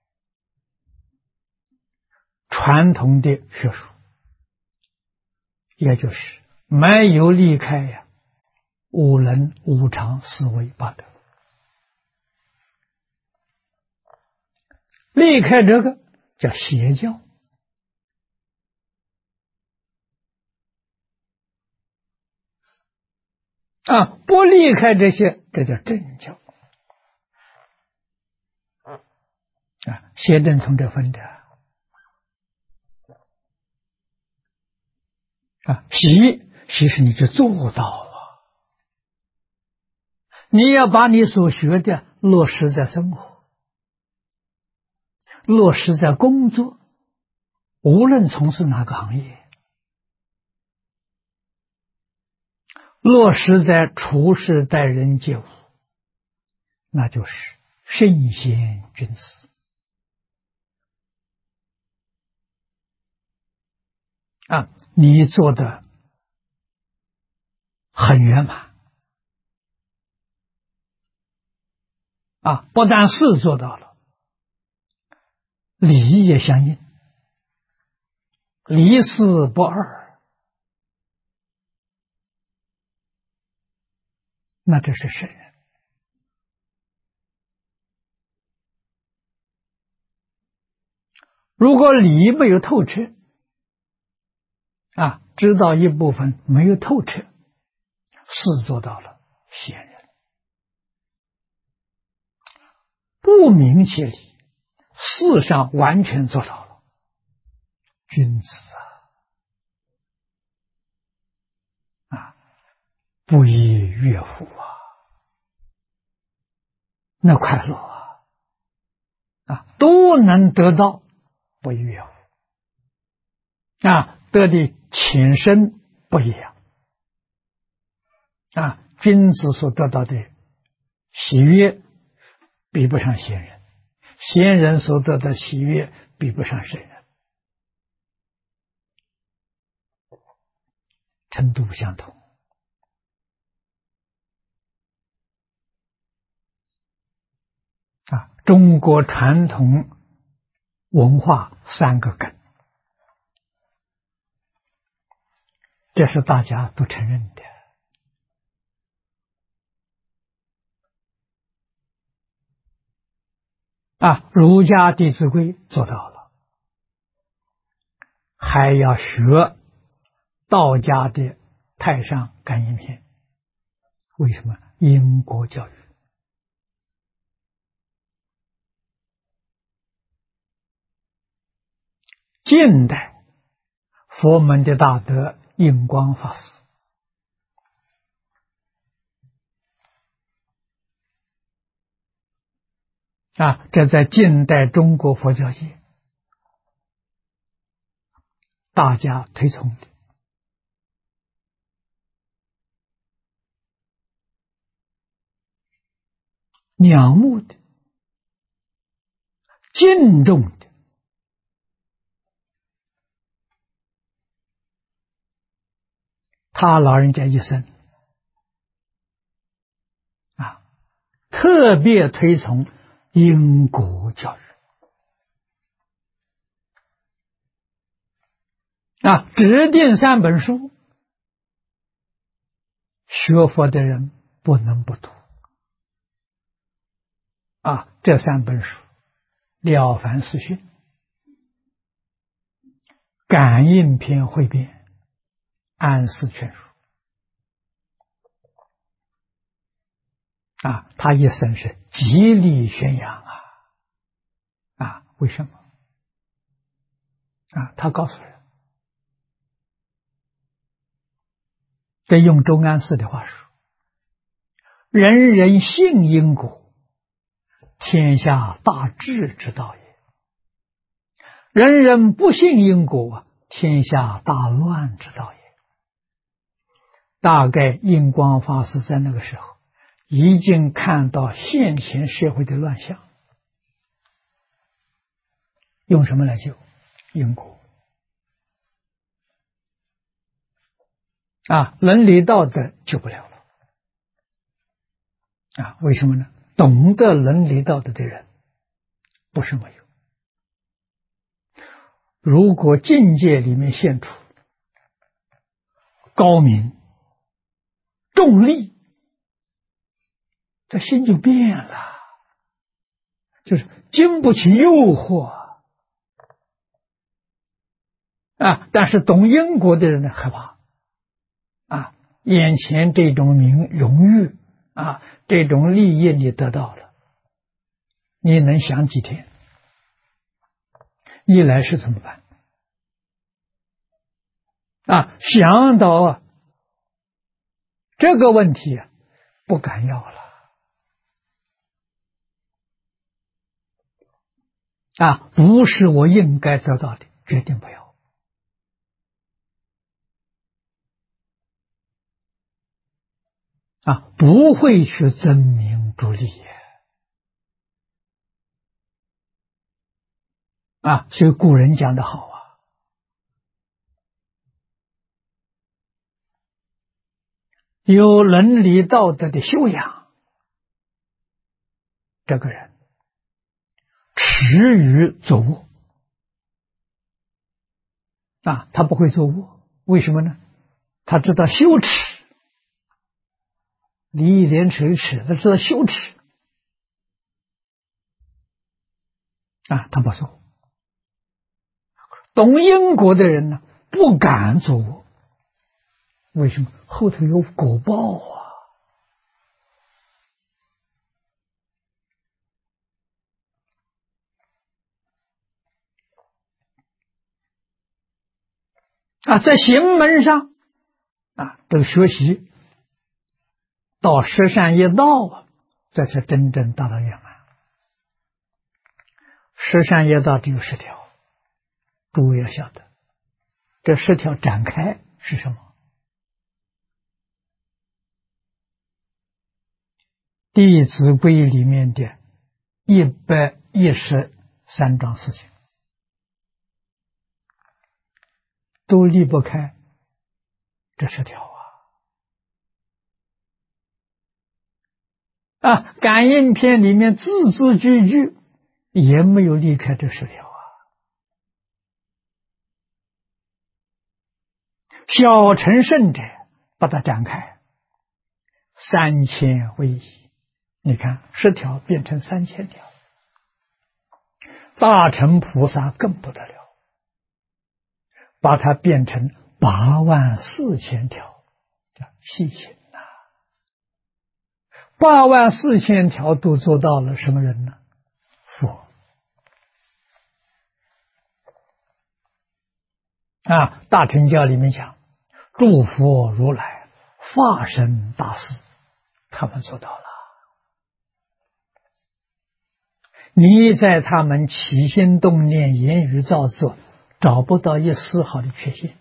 Speaker 1: 传统的学术，也就是没有离开五伦、五常、思维、八德。离开这个叫邪教不离开这些，这叫正教邪正从这分的习是你就做到你要把你所学的落实在生活，落实在工作，无论从事哪个行业，落实在处事待人接物，那就是圣贤君子你做的很圆满不但事做到了，理也相应，理事不二，那这是圣人。如果理没有透彻知道一部分没有透彻，事做到了，贤人。 不明其理，事上完全做到了。君子不亦乐乎那快乐都能得到，不亦乐乎得的浅深不一样君子所得到的喜悦比不上贤人，贤人所得的喜悦比不上圣人，程度不相同中国传统文化三个根，这是大家都承认的儒家《弟子规》做到了，还要学道家的《太上感应篇》。为什么？因果教育近代佛门的大德印光法师这在近代中国佛教界大家推崇的，仰慕的，敬重的。他老人家一生特别推崇因果教育指定3本书，学佛的人不能不读这3本书：了凡四训、感应篇汇编、安世全书他一生是极力宣扬为什么他告诉人，这用周安世的话说，人人信因果，天下大治之道也；人人不信因果，天下大乱之道也。大概印光法师在那个时候已经看到现前社会的乱象，用什么来救？因果伦理道德救不了了为什么呢？懂得伦理道德的人不是没有，如果境界里面现出高明重利，这心就变了，就是经不起诱惑但是懂因果的人呢，害怕眼前这种荣誉这种利益你得到了，你能享几天？一来是怎么办想到这个问题不敢要了不是我应该得到的，决定不要不会去争名逐利所以古人讲得好有伦理道德的修养，这个人耻于作恶他不会作恶，为什么呢？他知道羞耻，礼义廉耻于耻，他知道羞耻他不做。懂因果的人呢，不敢作恶，为什么？后头有果报在行门上这个学习到十善业道这才真正达到圆满。十善业道只有10条，诸位要晓得，这10条展开是什么？《弟子规》里面的113桩事情都离不开这10条感应篇里面字字句句也没有离开这10条小乘圣者把它展开3000为一，你看10条变成3000条，大乘菩萨更不得了，把它变成84000条，叫细行84000条都做到了，什么人呢？佛大乘教里面讲，诸佛如来、法身大士，他们做到了。你在他们起心动念、言语造作，找不到一丝毫的缺陷。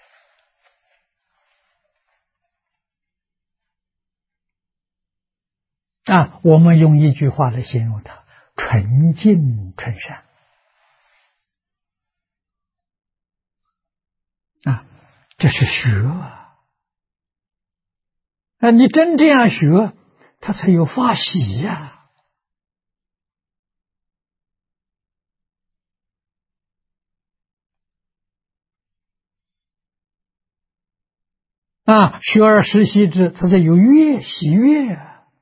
Speaker 1: 我们用一句话来形容它：纯净纯善。这是学你真这样学，他才有法喜学而时习之，他才有喜悦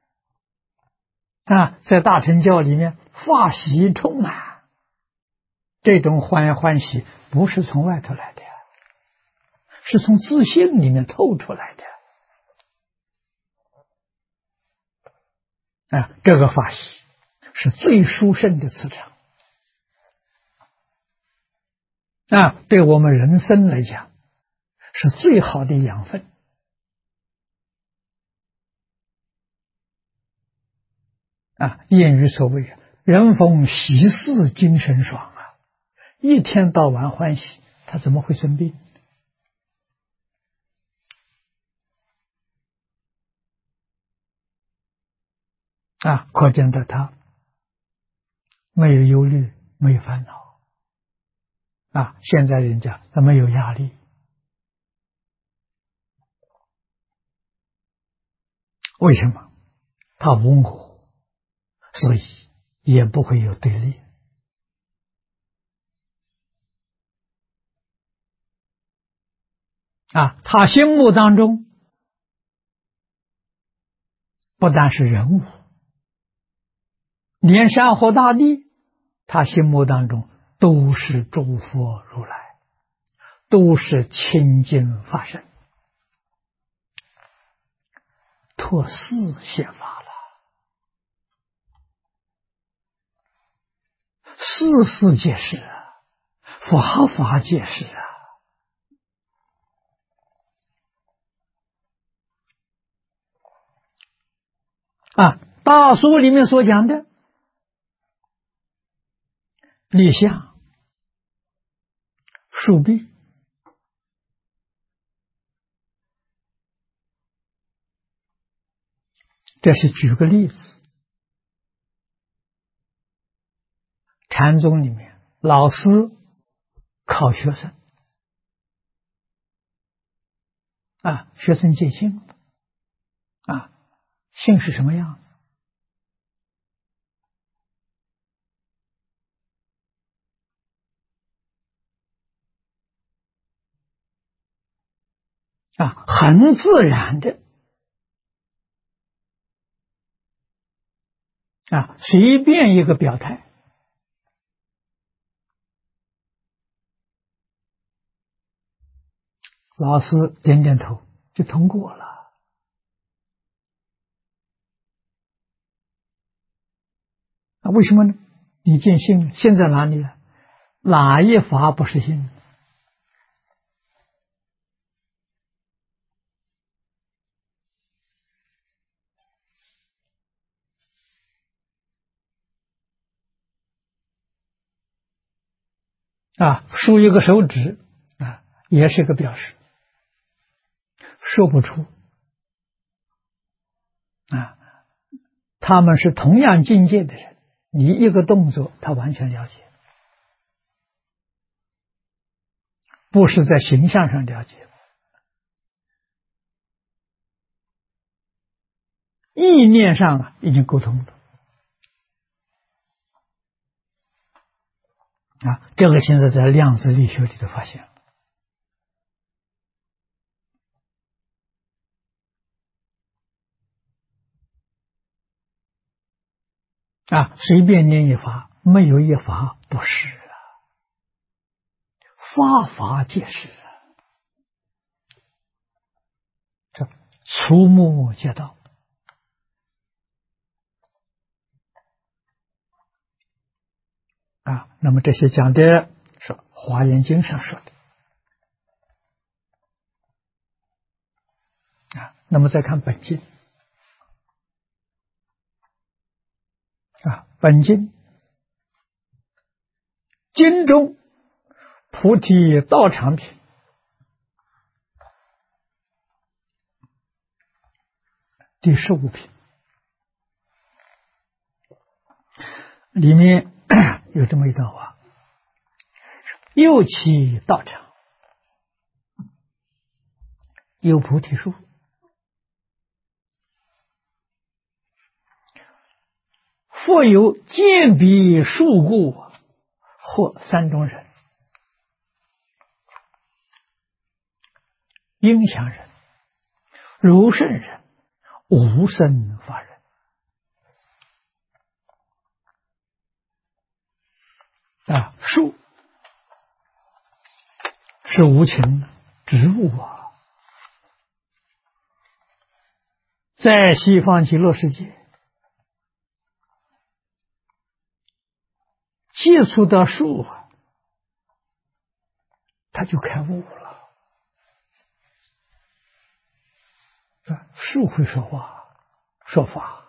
Speaker 1: 在大乘教里面，法喜充满，这种欢喜不是从外头来的，是从自信里面透出来的这个法喜是最殊胜的磁场对我们人生来讲是最好的养分谚语所谓人逢喜事精神爽一天到晚欢喜，他怎么会生病可见的他没有忧虑，没有烦恼现在人家他没有压力，为什么？他无我，所以也不会有对立他心目当中不但是人物，连山河大地，他心目当中都是诸佛如来，都是清净法身，托事显法了，事皆是法法皆是大书里面所讲的立相、树壁，这是举个例子。禅宗里面，老师考学生学生见性性是什么样子？很自然的随便一个表态，老师点点头就通过了。为什么呢？你见性，性在哪里了？哪一法不是性？ 竖一个手指也是一个表示，说不出他们是同样境界的人，你一个动作他完全了解，不是在形象上了解，意念上已经沟通了这个现在在量子力学里头发现随便念一法，没有一法不是法法皆是这触目皆道那么这些讲的是《华严经》上说的那么再看本经本经经中菩提道场品第15品里面有这么一段话：又其道场，有菩提树，复有见彼树故，或三种人：应祥人、如圣人、无生法人。树是无情植物在西方极乐世界接触到树他就开悟了。树会说话说法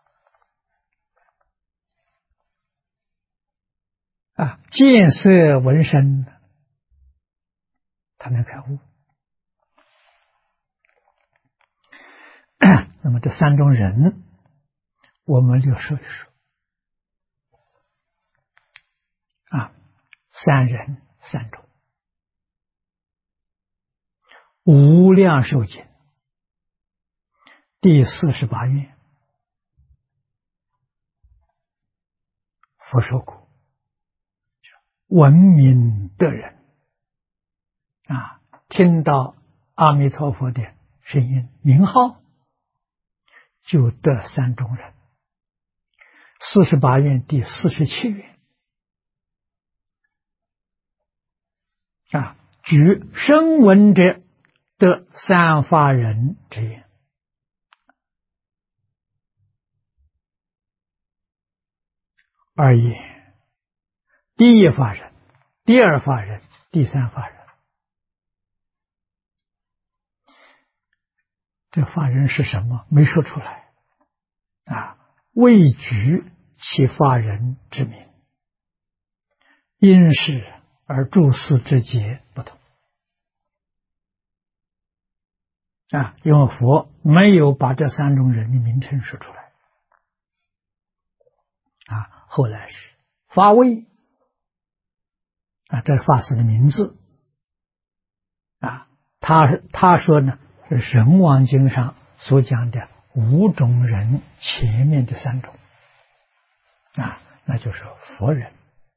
Speaker 1: 见色闻声他能开悟那么这三种人我们就说一说三人三种。无量寿经第48愿，佛说过，闻名的人听到阿弥陀佛的声音名号，就得三种人。48愿第47愿举声闻者得三法人之言。二言，第一法人、第二法人、第三法人。这法人是什么？没说出来未举其法人之名，因事而诸事之节不同因为佛没有把这三种人的名称说出来后来是法位这是法师的名字他说呢是人王经上所讲的5种人前面的3种那就是佛人、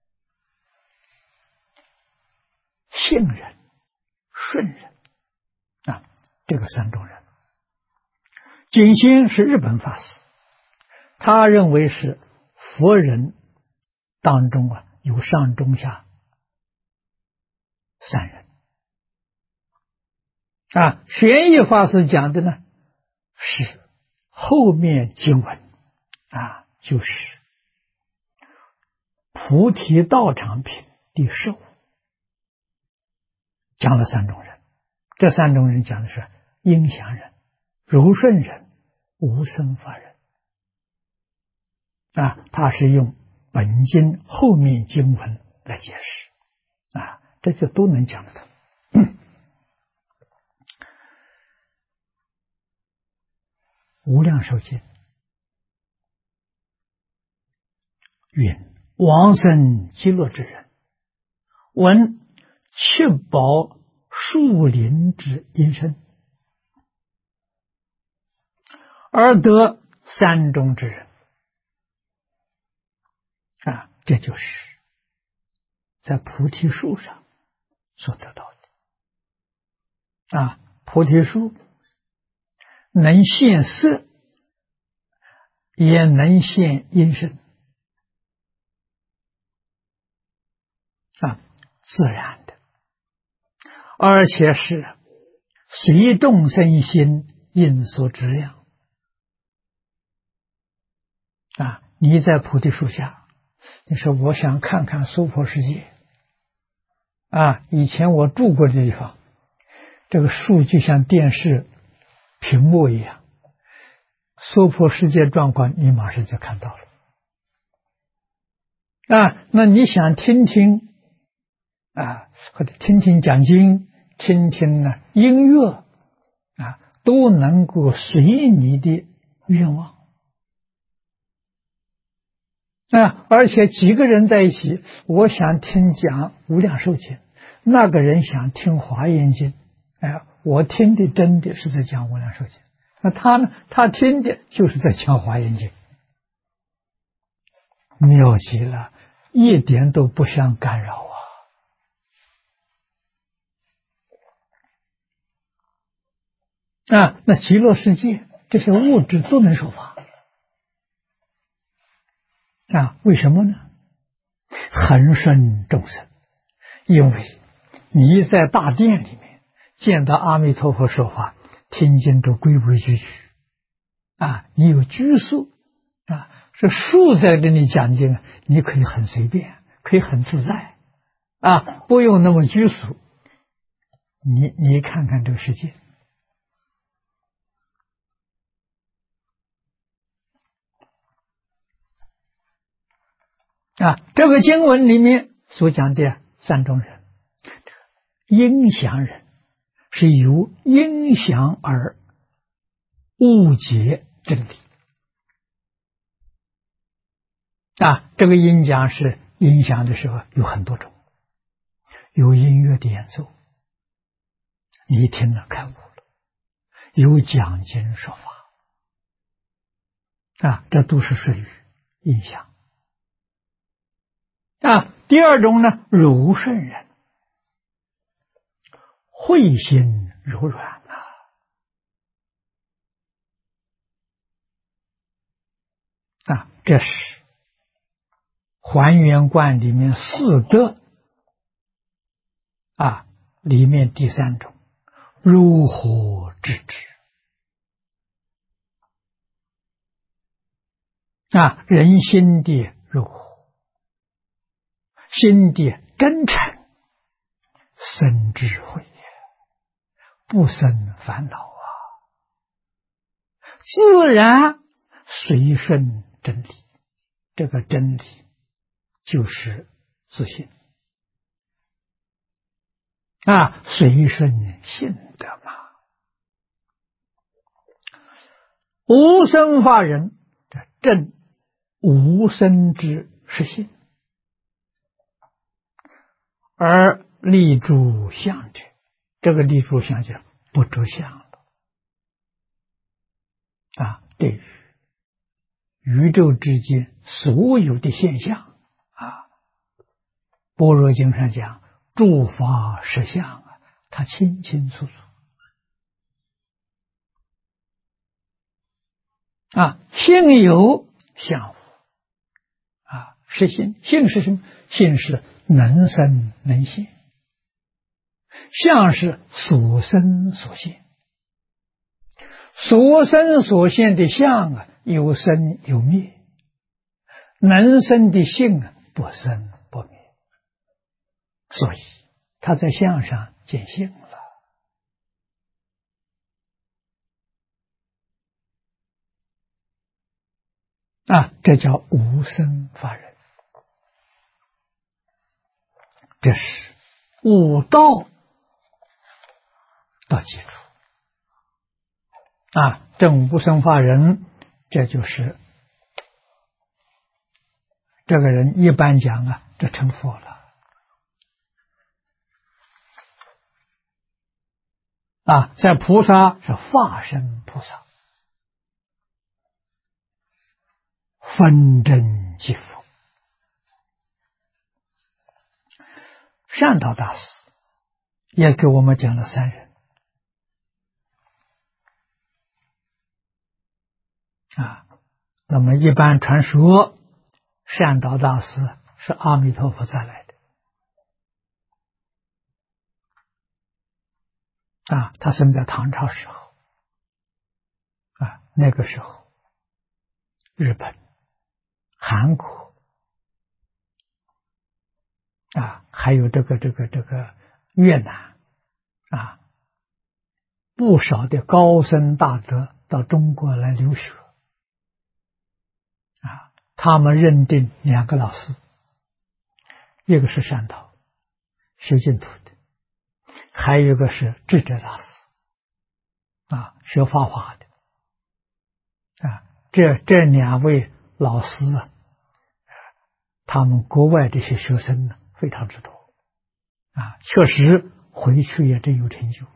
Speaker 1: 信人、顺人这个3种人。景星是日本法师，他认为是佛人当中有上中下3人玄义法师讲的呢是后面经文就是菩提道场品第15讲了3种人。这3种人讲的是应祥人、如顺人、无生法人他是用本经后面经文来解释这就都能讲得通。无量寿经云：往生极乐之人，闻七宝树林之音声，而得三种之人。这就是在菩提树上所得到的。菩提树能现色，也能现音声。自然的，而且是随众生心应所知量。你在菩提树下，你说我想看看娑婆世界。以前我住过的地方，这个树就像电视屏幕一样，娑婆世界状况你马上就看到了。那你想听听或者听听讲经，听听音乐都能够随你的愿望。而且几个人在一起，我想听讲无量寿经，那个人想听华严经，我听的真的是在讲无量寿经，那他呢，他听的就是在讲华严经，妙极了，一点都不相干扰那极乐世界这些物质都能受法为什么呢？恒顺众生，因为你在大殿里面见到阿弥陀佛说法，听经都规规矩矩你有拘束是树在这里讲经，你可以很随便，可以很自在不用那么拘束。你看看这个世界这个经文里面所讲的三种人，音响人是由音响而误解真理这个音讲是音响的时候有很多种，有音乐的演奏，你一听了开悟了；有讲经说法这都是属于音响第二种呢，柔顺人，慧心柔软这是还原观里面四德里面第三种，如火制止人心的如火，心地真诚，生智慧，不生烦恼自然随顺真理。这个真理就是自信随顺性德嘛。无生法人，正无生之实性，而立住相者，这个立住相者不着相了对于宇宙之间所有的现象般若经上讲诸法实相他清清楚楚性有相无实性。性是什么？性是能生能现，相是所生所现。所生所现的相有生有灭，能生的性不生不灭，所以他在相上见性了这叫无生法忍。这是悟道到基础证无生法忍，这就是这个人一般讲这成佛了在菩萨是化身菩萨，分真即佛。善导大师也给我们讲了三人那么一般传说善导大师是阿弥陀佛再来的他生在唐朝时候那个时候日本、韩国还有这个越南不少的高僧大德到中国来留学他们认定两个老师，一个是善导学净土的，还有一个是智者大师学法华的这两位老师他们国外这些学生呢非常之多确实回去也真有成就。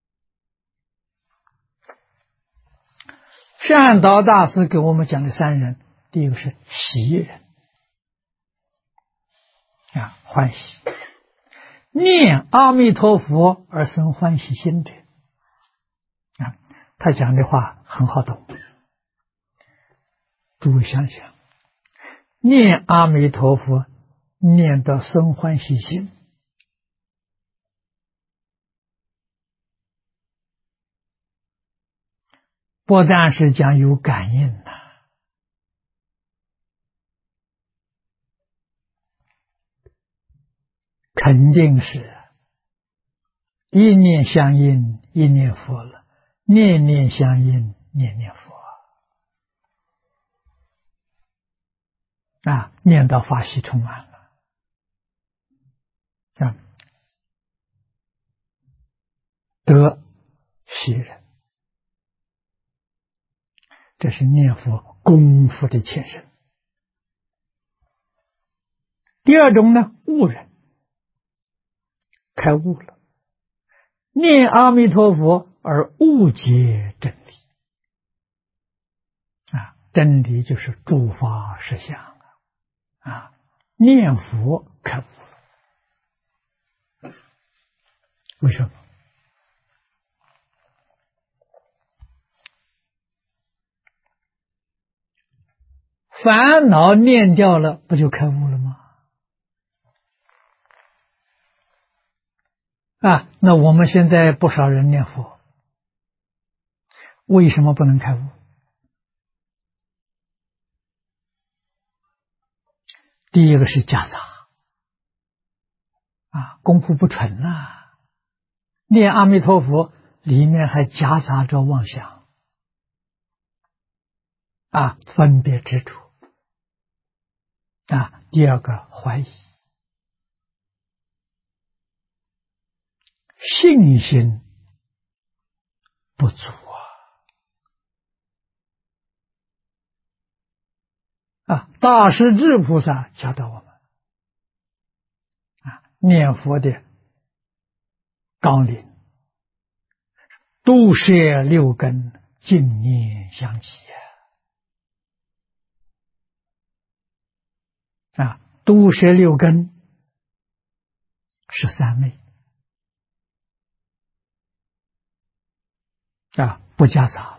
Speaker 1: 善导大师给我们讲的三人，第一个是喜人欢喜，念阿弥陀佛而生欢喜心的他讲的话很好懂。诸位想想，念阿弥陀佛念到生欢喜心，不但是讲有感应肯定是一念相应一念佛了，念念相应念念佛念到法喜充满了得喜人，这是念佛功夫的前身。第二种呢，悟人，开悟了，念阿弥陀佛而悟解真理真理就是诸法实相念佛开悟了。为什么？烦恼念掉了，不就开悟了吗？那我们现在不少人念佛，为什么不能开悟？第一个是夹杂功夫不纯念阿弥陀佛里面还夹杂着妄想分别执着第二个怀疑，信心不足大势至菩萨教导我们念佛的纲领，度摄六根，净念相继度摄六根是三昧不夹杂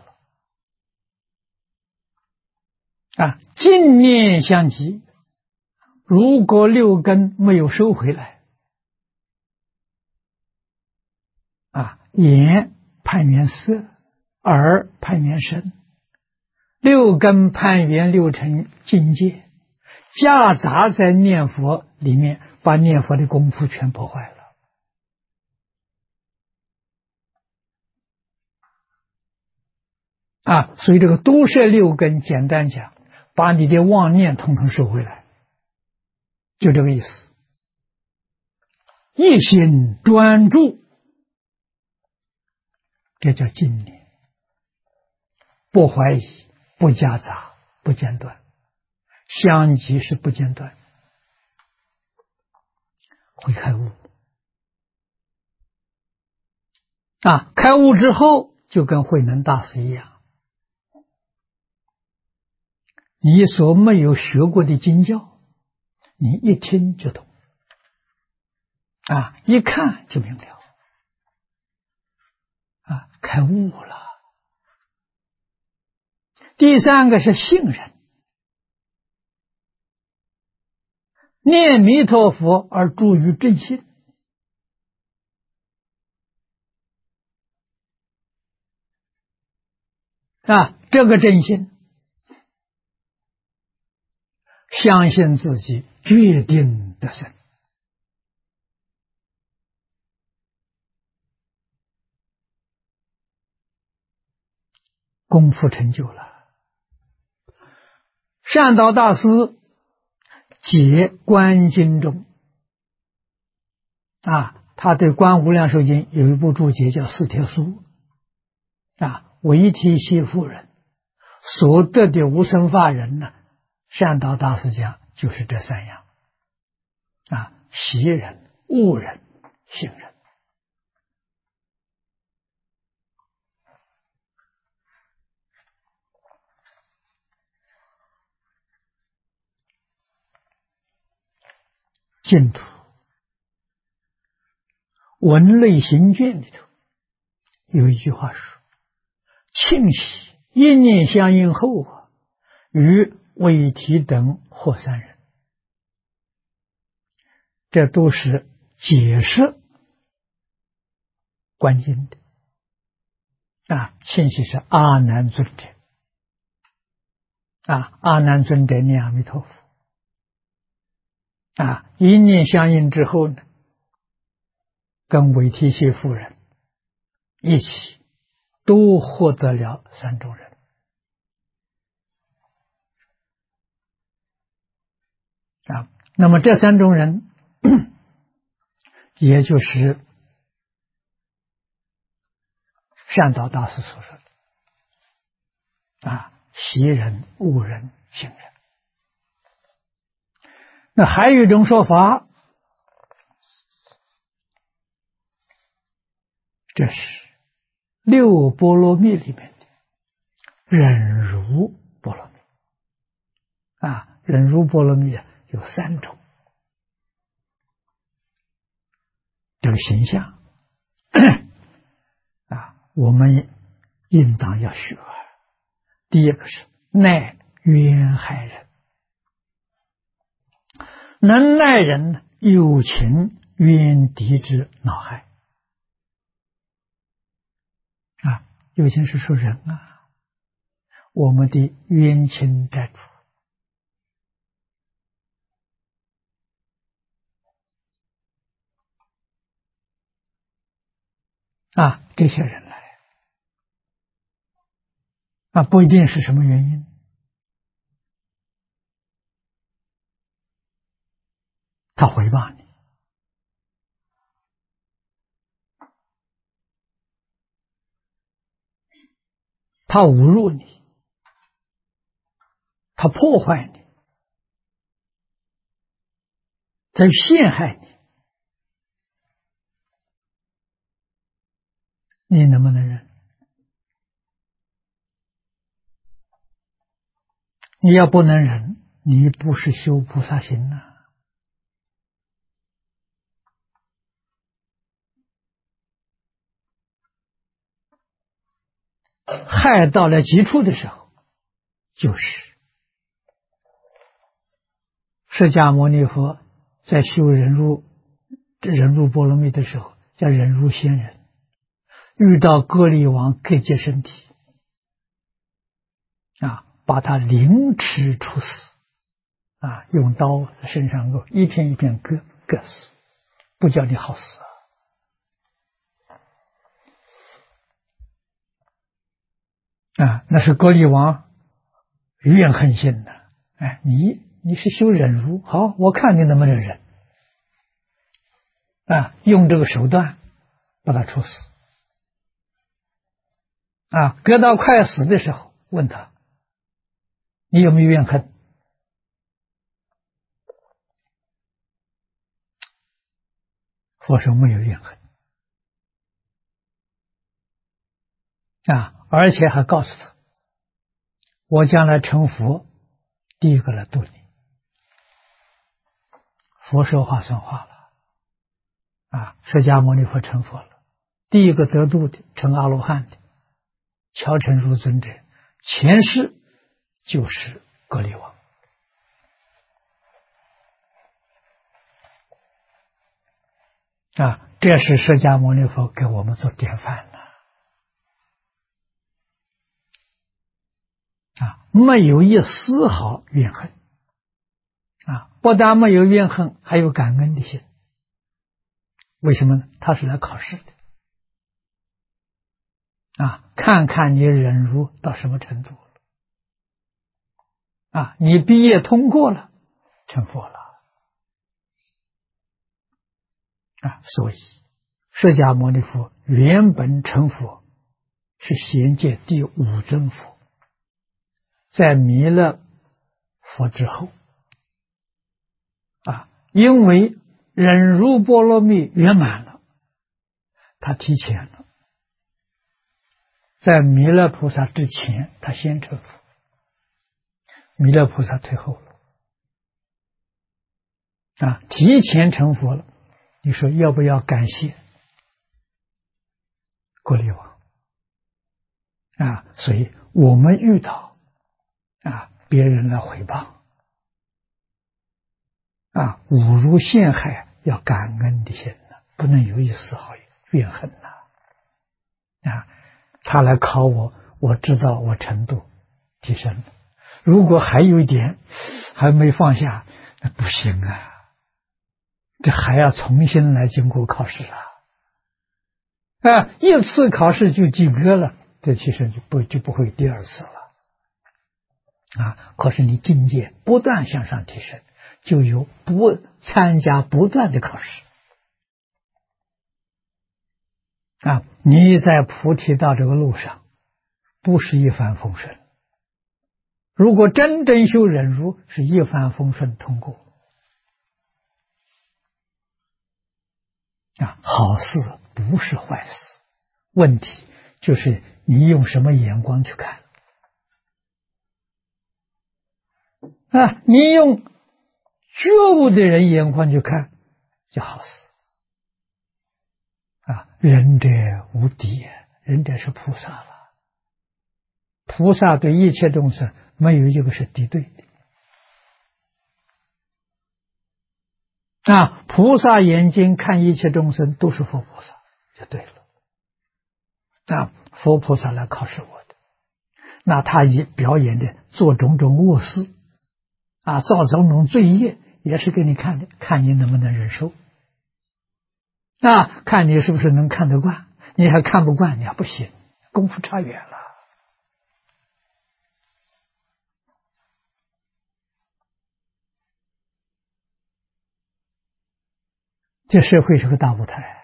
Speaker 1: 了净念相继，如果六根没有收回来眼攀缘色，耳攀缘声，六根攀缘六尘境界，夹杂在念佛里面，把念佛的功夫全破坏了所以这个度摄六根，简单讲，把你的妄念统统收回来，就这个意思一心专注，这叫净念，不怀疑，不夹杂，不间断，相继是不间断，会开悟。开悟之后就跟慧能大师一样，你所没有学过的经教，你一听就懂，一看就明了，开悟了。第三个是信任，念弥陀佛而住于正信。这个正信，相信自己决定得胜，功夫成就了。善导大师解观经中，他对观无量寿经有一部注解叫《四帖书》，为提携夫人所得的无生法人呢，善导大师讲就是这三样，习人、悟人、信人。净土文类行卷里头有一句话说：庆喜一念相应后，与韦提等或三人。这都是解释观经的。庆喜是阿难尊者，阿难尊者念阿弥陀佛，一念相应之后呢，跟韦提谢夫人一起都获得了三种人。那么这三种人也就是善导大师所说的习人、悟人、信人。那还有一种说法，这是六波罗蜜里面的忍辱波罗蜜。忍辱波罗蜜有三种，这个形象我们应当要学。第一个是耐冤害人，能耐人有情冤敌之恼害。有情是说人我们的冤亲债主，这些人来，不一定是什么原因，他回报你，他侮辱你，他破坏你，在陷害你，你能不能忍？你要不能忍，你不是修菩萨行害到了极处的时候，就是释迦牟尼佛在修忍辱波罗蜜的时候，叫忍辱仙人，遇到割力王割截身体，把他凌迟处死，用刀在身上一片一片割死，不叫你好死那是割力王怨恨心的。你是修忍辱，好，我看你能不能忍。 用这个手段把他处死。隔到快死的时候，问他：“你有没有怨恨？”佛说没有怨恨。而且还告诉他：“我将来成佛，第一个来度你。”佛说话算话了。释迦牟尼佛成佛了，第一个得度的，成阿罗汉的，乔成如尊者，前世就是格利王。这是释迦牟尼佛给我们做典范的。没有一丝毫怨恨。不但没有怨恨，还有感恩的心。为什么呢？他是来考试的。看看你忍辱到什么程度了。你毕业通过了，成佛了。所以释迦牟尼佛原本成佛是贤界第五尊佛，在弥勒佛之后。因为忍辱波罗蜜圆满了，他提前了，在弥勒菩萨之前，他先成佛，弥勒菩萨退后了。提前成佛了，你说要不要感谢国力王？所以我们遇到别人来诽谤侮辱陷害，要感恩的心不能有一丝毫怨恨他来考我，我知道我程度提升了，如果还有一点还没放下，那不行这还要重新来经过考试一次考试就及格了，这其实就不会第二次了可是你境界不断向上提升，就有不参加不断的考试你在菩提道这个路上不是一帆风顺，如果真正修忍辱，是一帆风顺通过好事不是坏事，问题就是你用什么眼光去看你用觉悟的人眼光去看叫好事仁者无敌，仁者是菩萨了，菩萨对一切众生没有一个是敌对的菩萨眼睛看一切众生都是佛菩萨，就对了佛菩萨来考试我的，那他以表演的做种种恶事造种种罪业，也是给你看的，看你能不能忍受看你是不是能看得惯，你还看不惯，你还不行，功夫差远了。这社会是个大舞台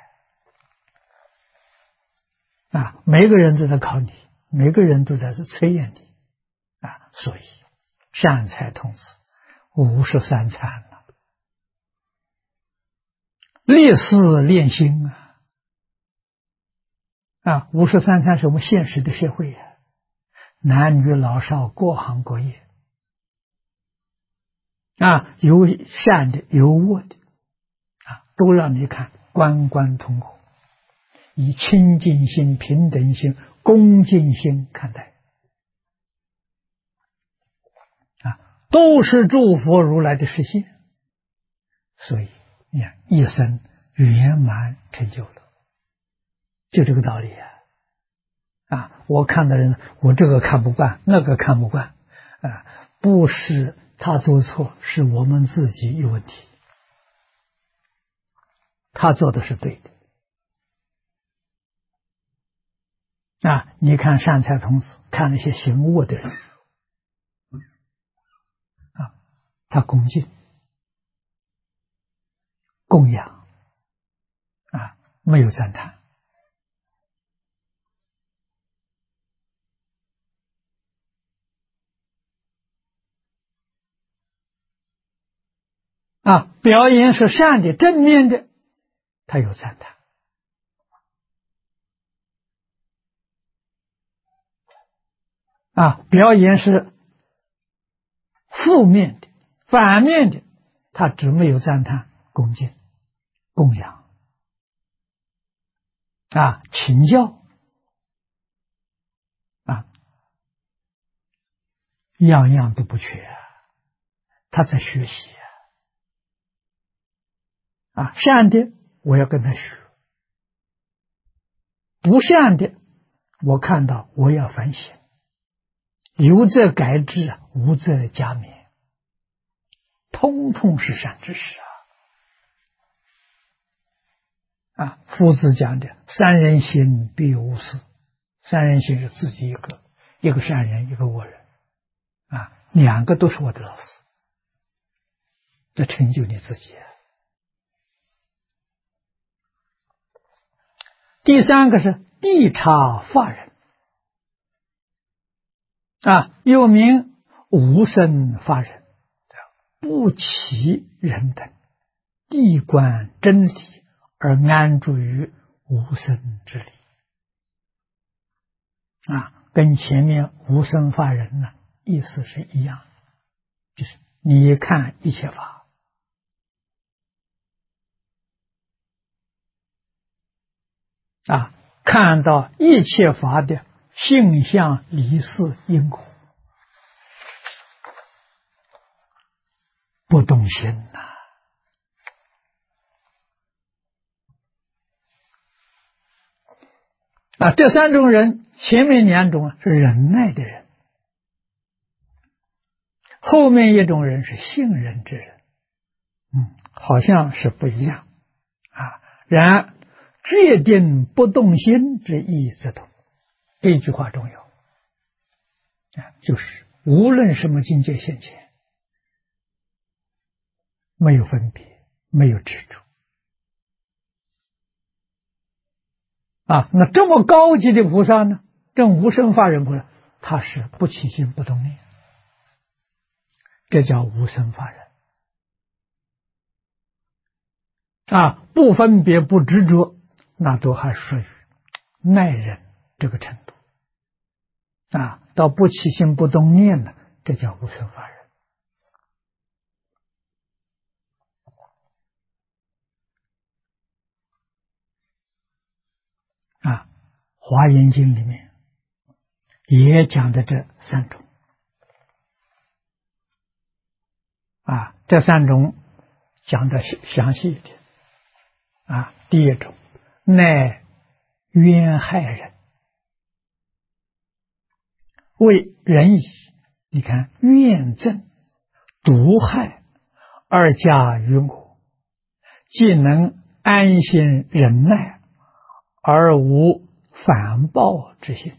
Speaker 1: 每个人都在考你，每个人都在测验你所以善财童子53参了，立誓练心53参是我们现实的社会男女老少各行各业有善的有恶的都让你看，关关通过，以清净心、平等心、恭敬心看待都是诸佛如来的实现，所以你看一生圆满成就了，就这个道理我看的人，我这个看不惯，那个看不惯不是他做错，是我们自己有问题，他做的是对的你看善财童子，看那些行恶的人他恭敬供养没有赞叹。表演是善的、正面的，他有赞叹。表演是负面的、反面的，他只没有赞叹、恭敬、供养、请教样样都不缺，他在学习善的我要跟他学，不善的我看到我要反省，有则改之，无则加勉，通通是善知识夫子讲的三人行必有我师，三人行是自己一个善人，一个恶人两个都是我的老师，这成就你自己。第三个是谛察法人又名无生法人，不起人等，谛观真理而安住于无生之理跟前面无生法人呢意思是一样的，就是你看一切法看到一切法的性相理事因果，不动心这三种人，前面两种是忍耐的人，后面一种人是信任之人，好像是不一样然决定不动心之意则同。这句话重要就是无论什么境界现前，没有分别，没有执着那这么高级的菩萨呢，这无生法忍菩萨，他是不起心不动念，这叫无生法忍不分别不执着，那都还属于耐忍这个程度到不起心不动念呢，这叫无生法忍华严经里面也讲的这三种这三种讲的详细一点第一种耐冤害人，为人以你看怨憎毒害二加于我，既能安心忍耐而无反报之心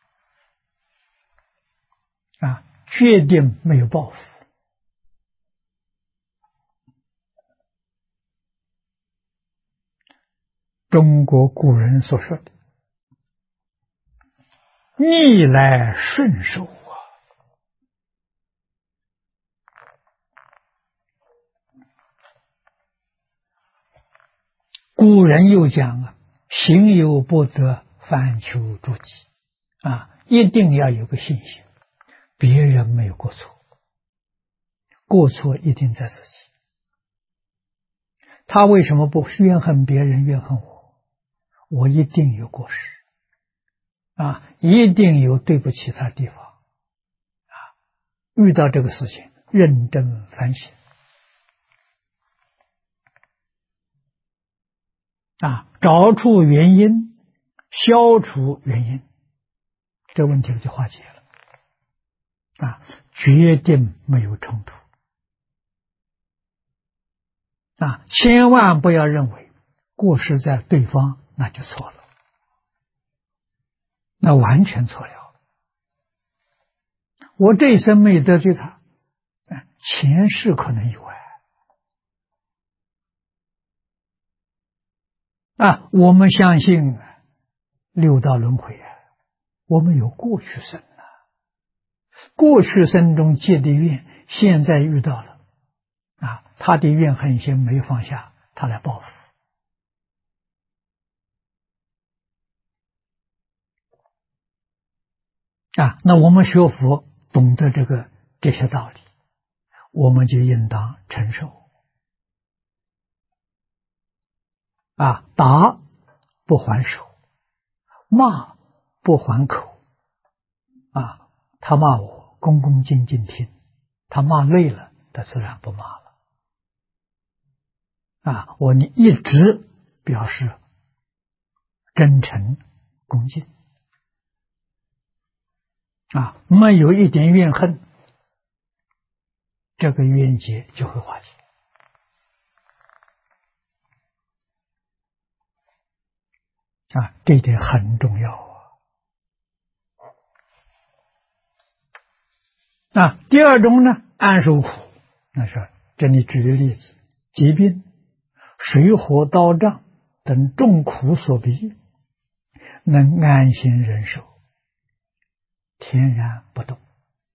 Speaker 1: 决定没有报复中国古人所说的逆来顺受古人又讲行有不得，反求诸己一定要有个信心，别人没有过错，过错一定在自己。他为什么不怨恨别人，怨恨我？我一定有过失一定有对不起他的地方遇到这个事情认真反省找出原因，消除原因，这问题就化解了决定没有冲突千万不要认为过失在对方，那就错了，那完全错了。我这一生没得罪他，前世可能有我们相信六道轮回我们有过去生过去生中结的怨，现在遇到了他的怨恨心没有放下，他来报复那我们学佛懂得这些道理，我们就应当承受打不还手，骂不还口他骂我恭恭敬敬听，他骂累了他自然不骂了我一直表示真诚恭敬没有一点怨恨，这个冤结就会化解这一点很重要第二种呢，安受苦，那是这里举的例子，疾病、水火刀杖等众苦所逼，能安心忍受，天然不动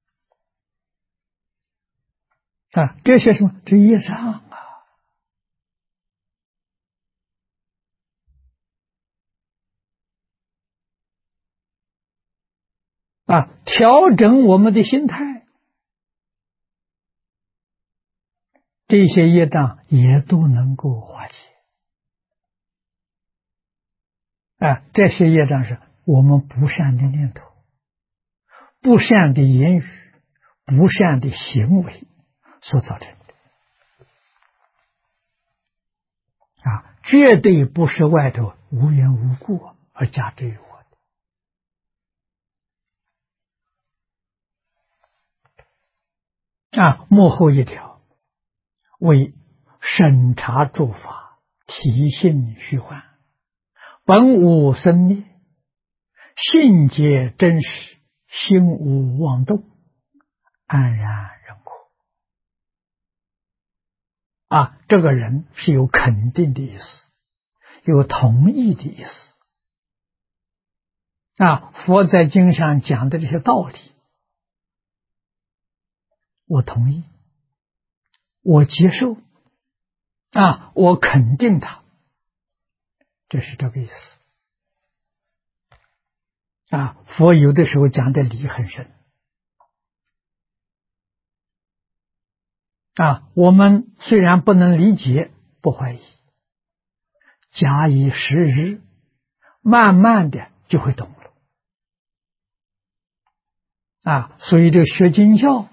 Speaker 1: 这些什么？这业障调整我们的心态，这些业障也都能够化解这些业障是我们不善的念头、不善的言语、不善的行为所造成的绝对不是外头无缘无故而加之于我的幕后一条为审查诸法体性虚幻，本无生灭，性皆真实，心无妄动，安然人苦这个人是有肯定的意思，有同意的意思佛在经上讲的这些道理我同意，我接受我肯定他，这是这个意思佛有的时候讲的理很深我们虽然不能理解，不怀疑，假以时日，慢慢的就会懂了所以这学经教，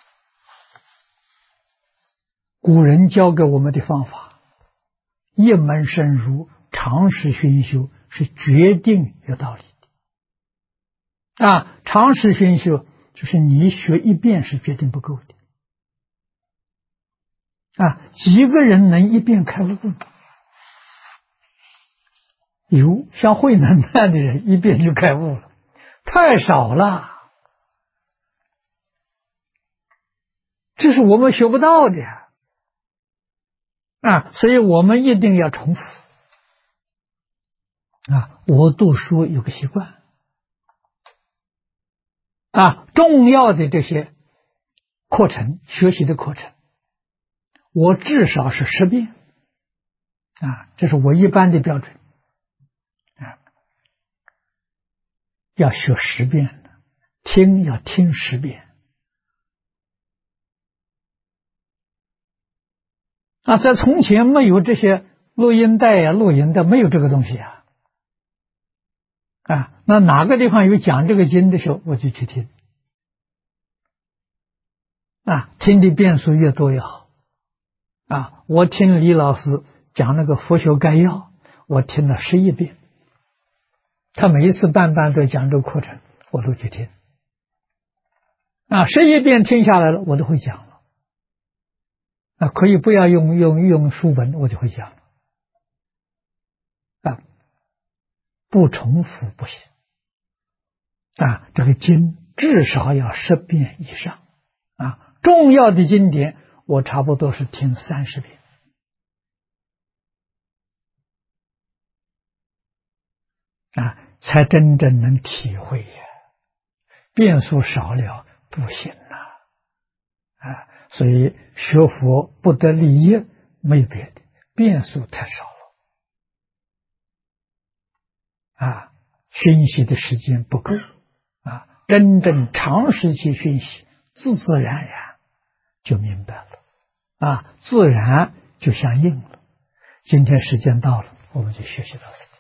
Speaker 1: 古人教给我们的方法，一门深入，长时熏修，是决定有道理的长时熏修就是你学一遍是决定不够的几个人能一遍开悟呢？有像慧能那样的人一遍就开悟了，太少了，这是我们学不到的所以我们一定要重复我读书有个习惯重要的这些课程，学习的课程我至少是10遍这是我一般的标准要学10遍的，听要听10遍在从前没有这些录音带录影的，没有这个东西那哪个地方有讲这个经的时候我就去听听的遍数越多越好我听李老师讲那个佛学概要，我听了11遍，他每一次办都讲这个课程我都去听11遍听下来了我都会讲了可以不要用书本我就会讲了不重复不行这个经至少要10遍以上重要的经典我差不多是听30遍才真正能体会呀。变数少了不行所以学佛不得利益，没别的，变数太少了熏习的时间不够真正长时期熏习，自自然然就明白了自然就相应了。今天时间到了，我们就学习到此。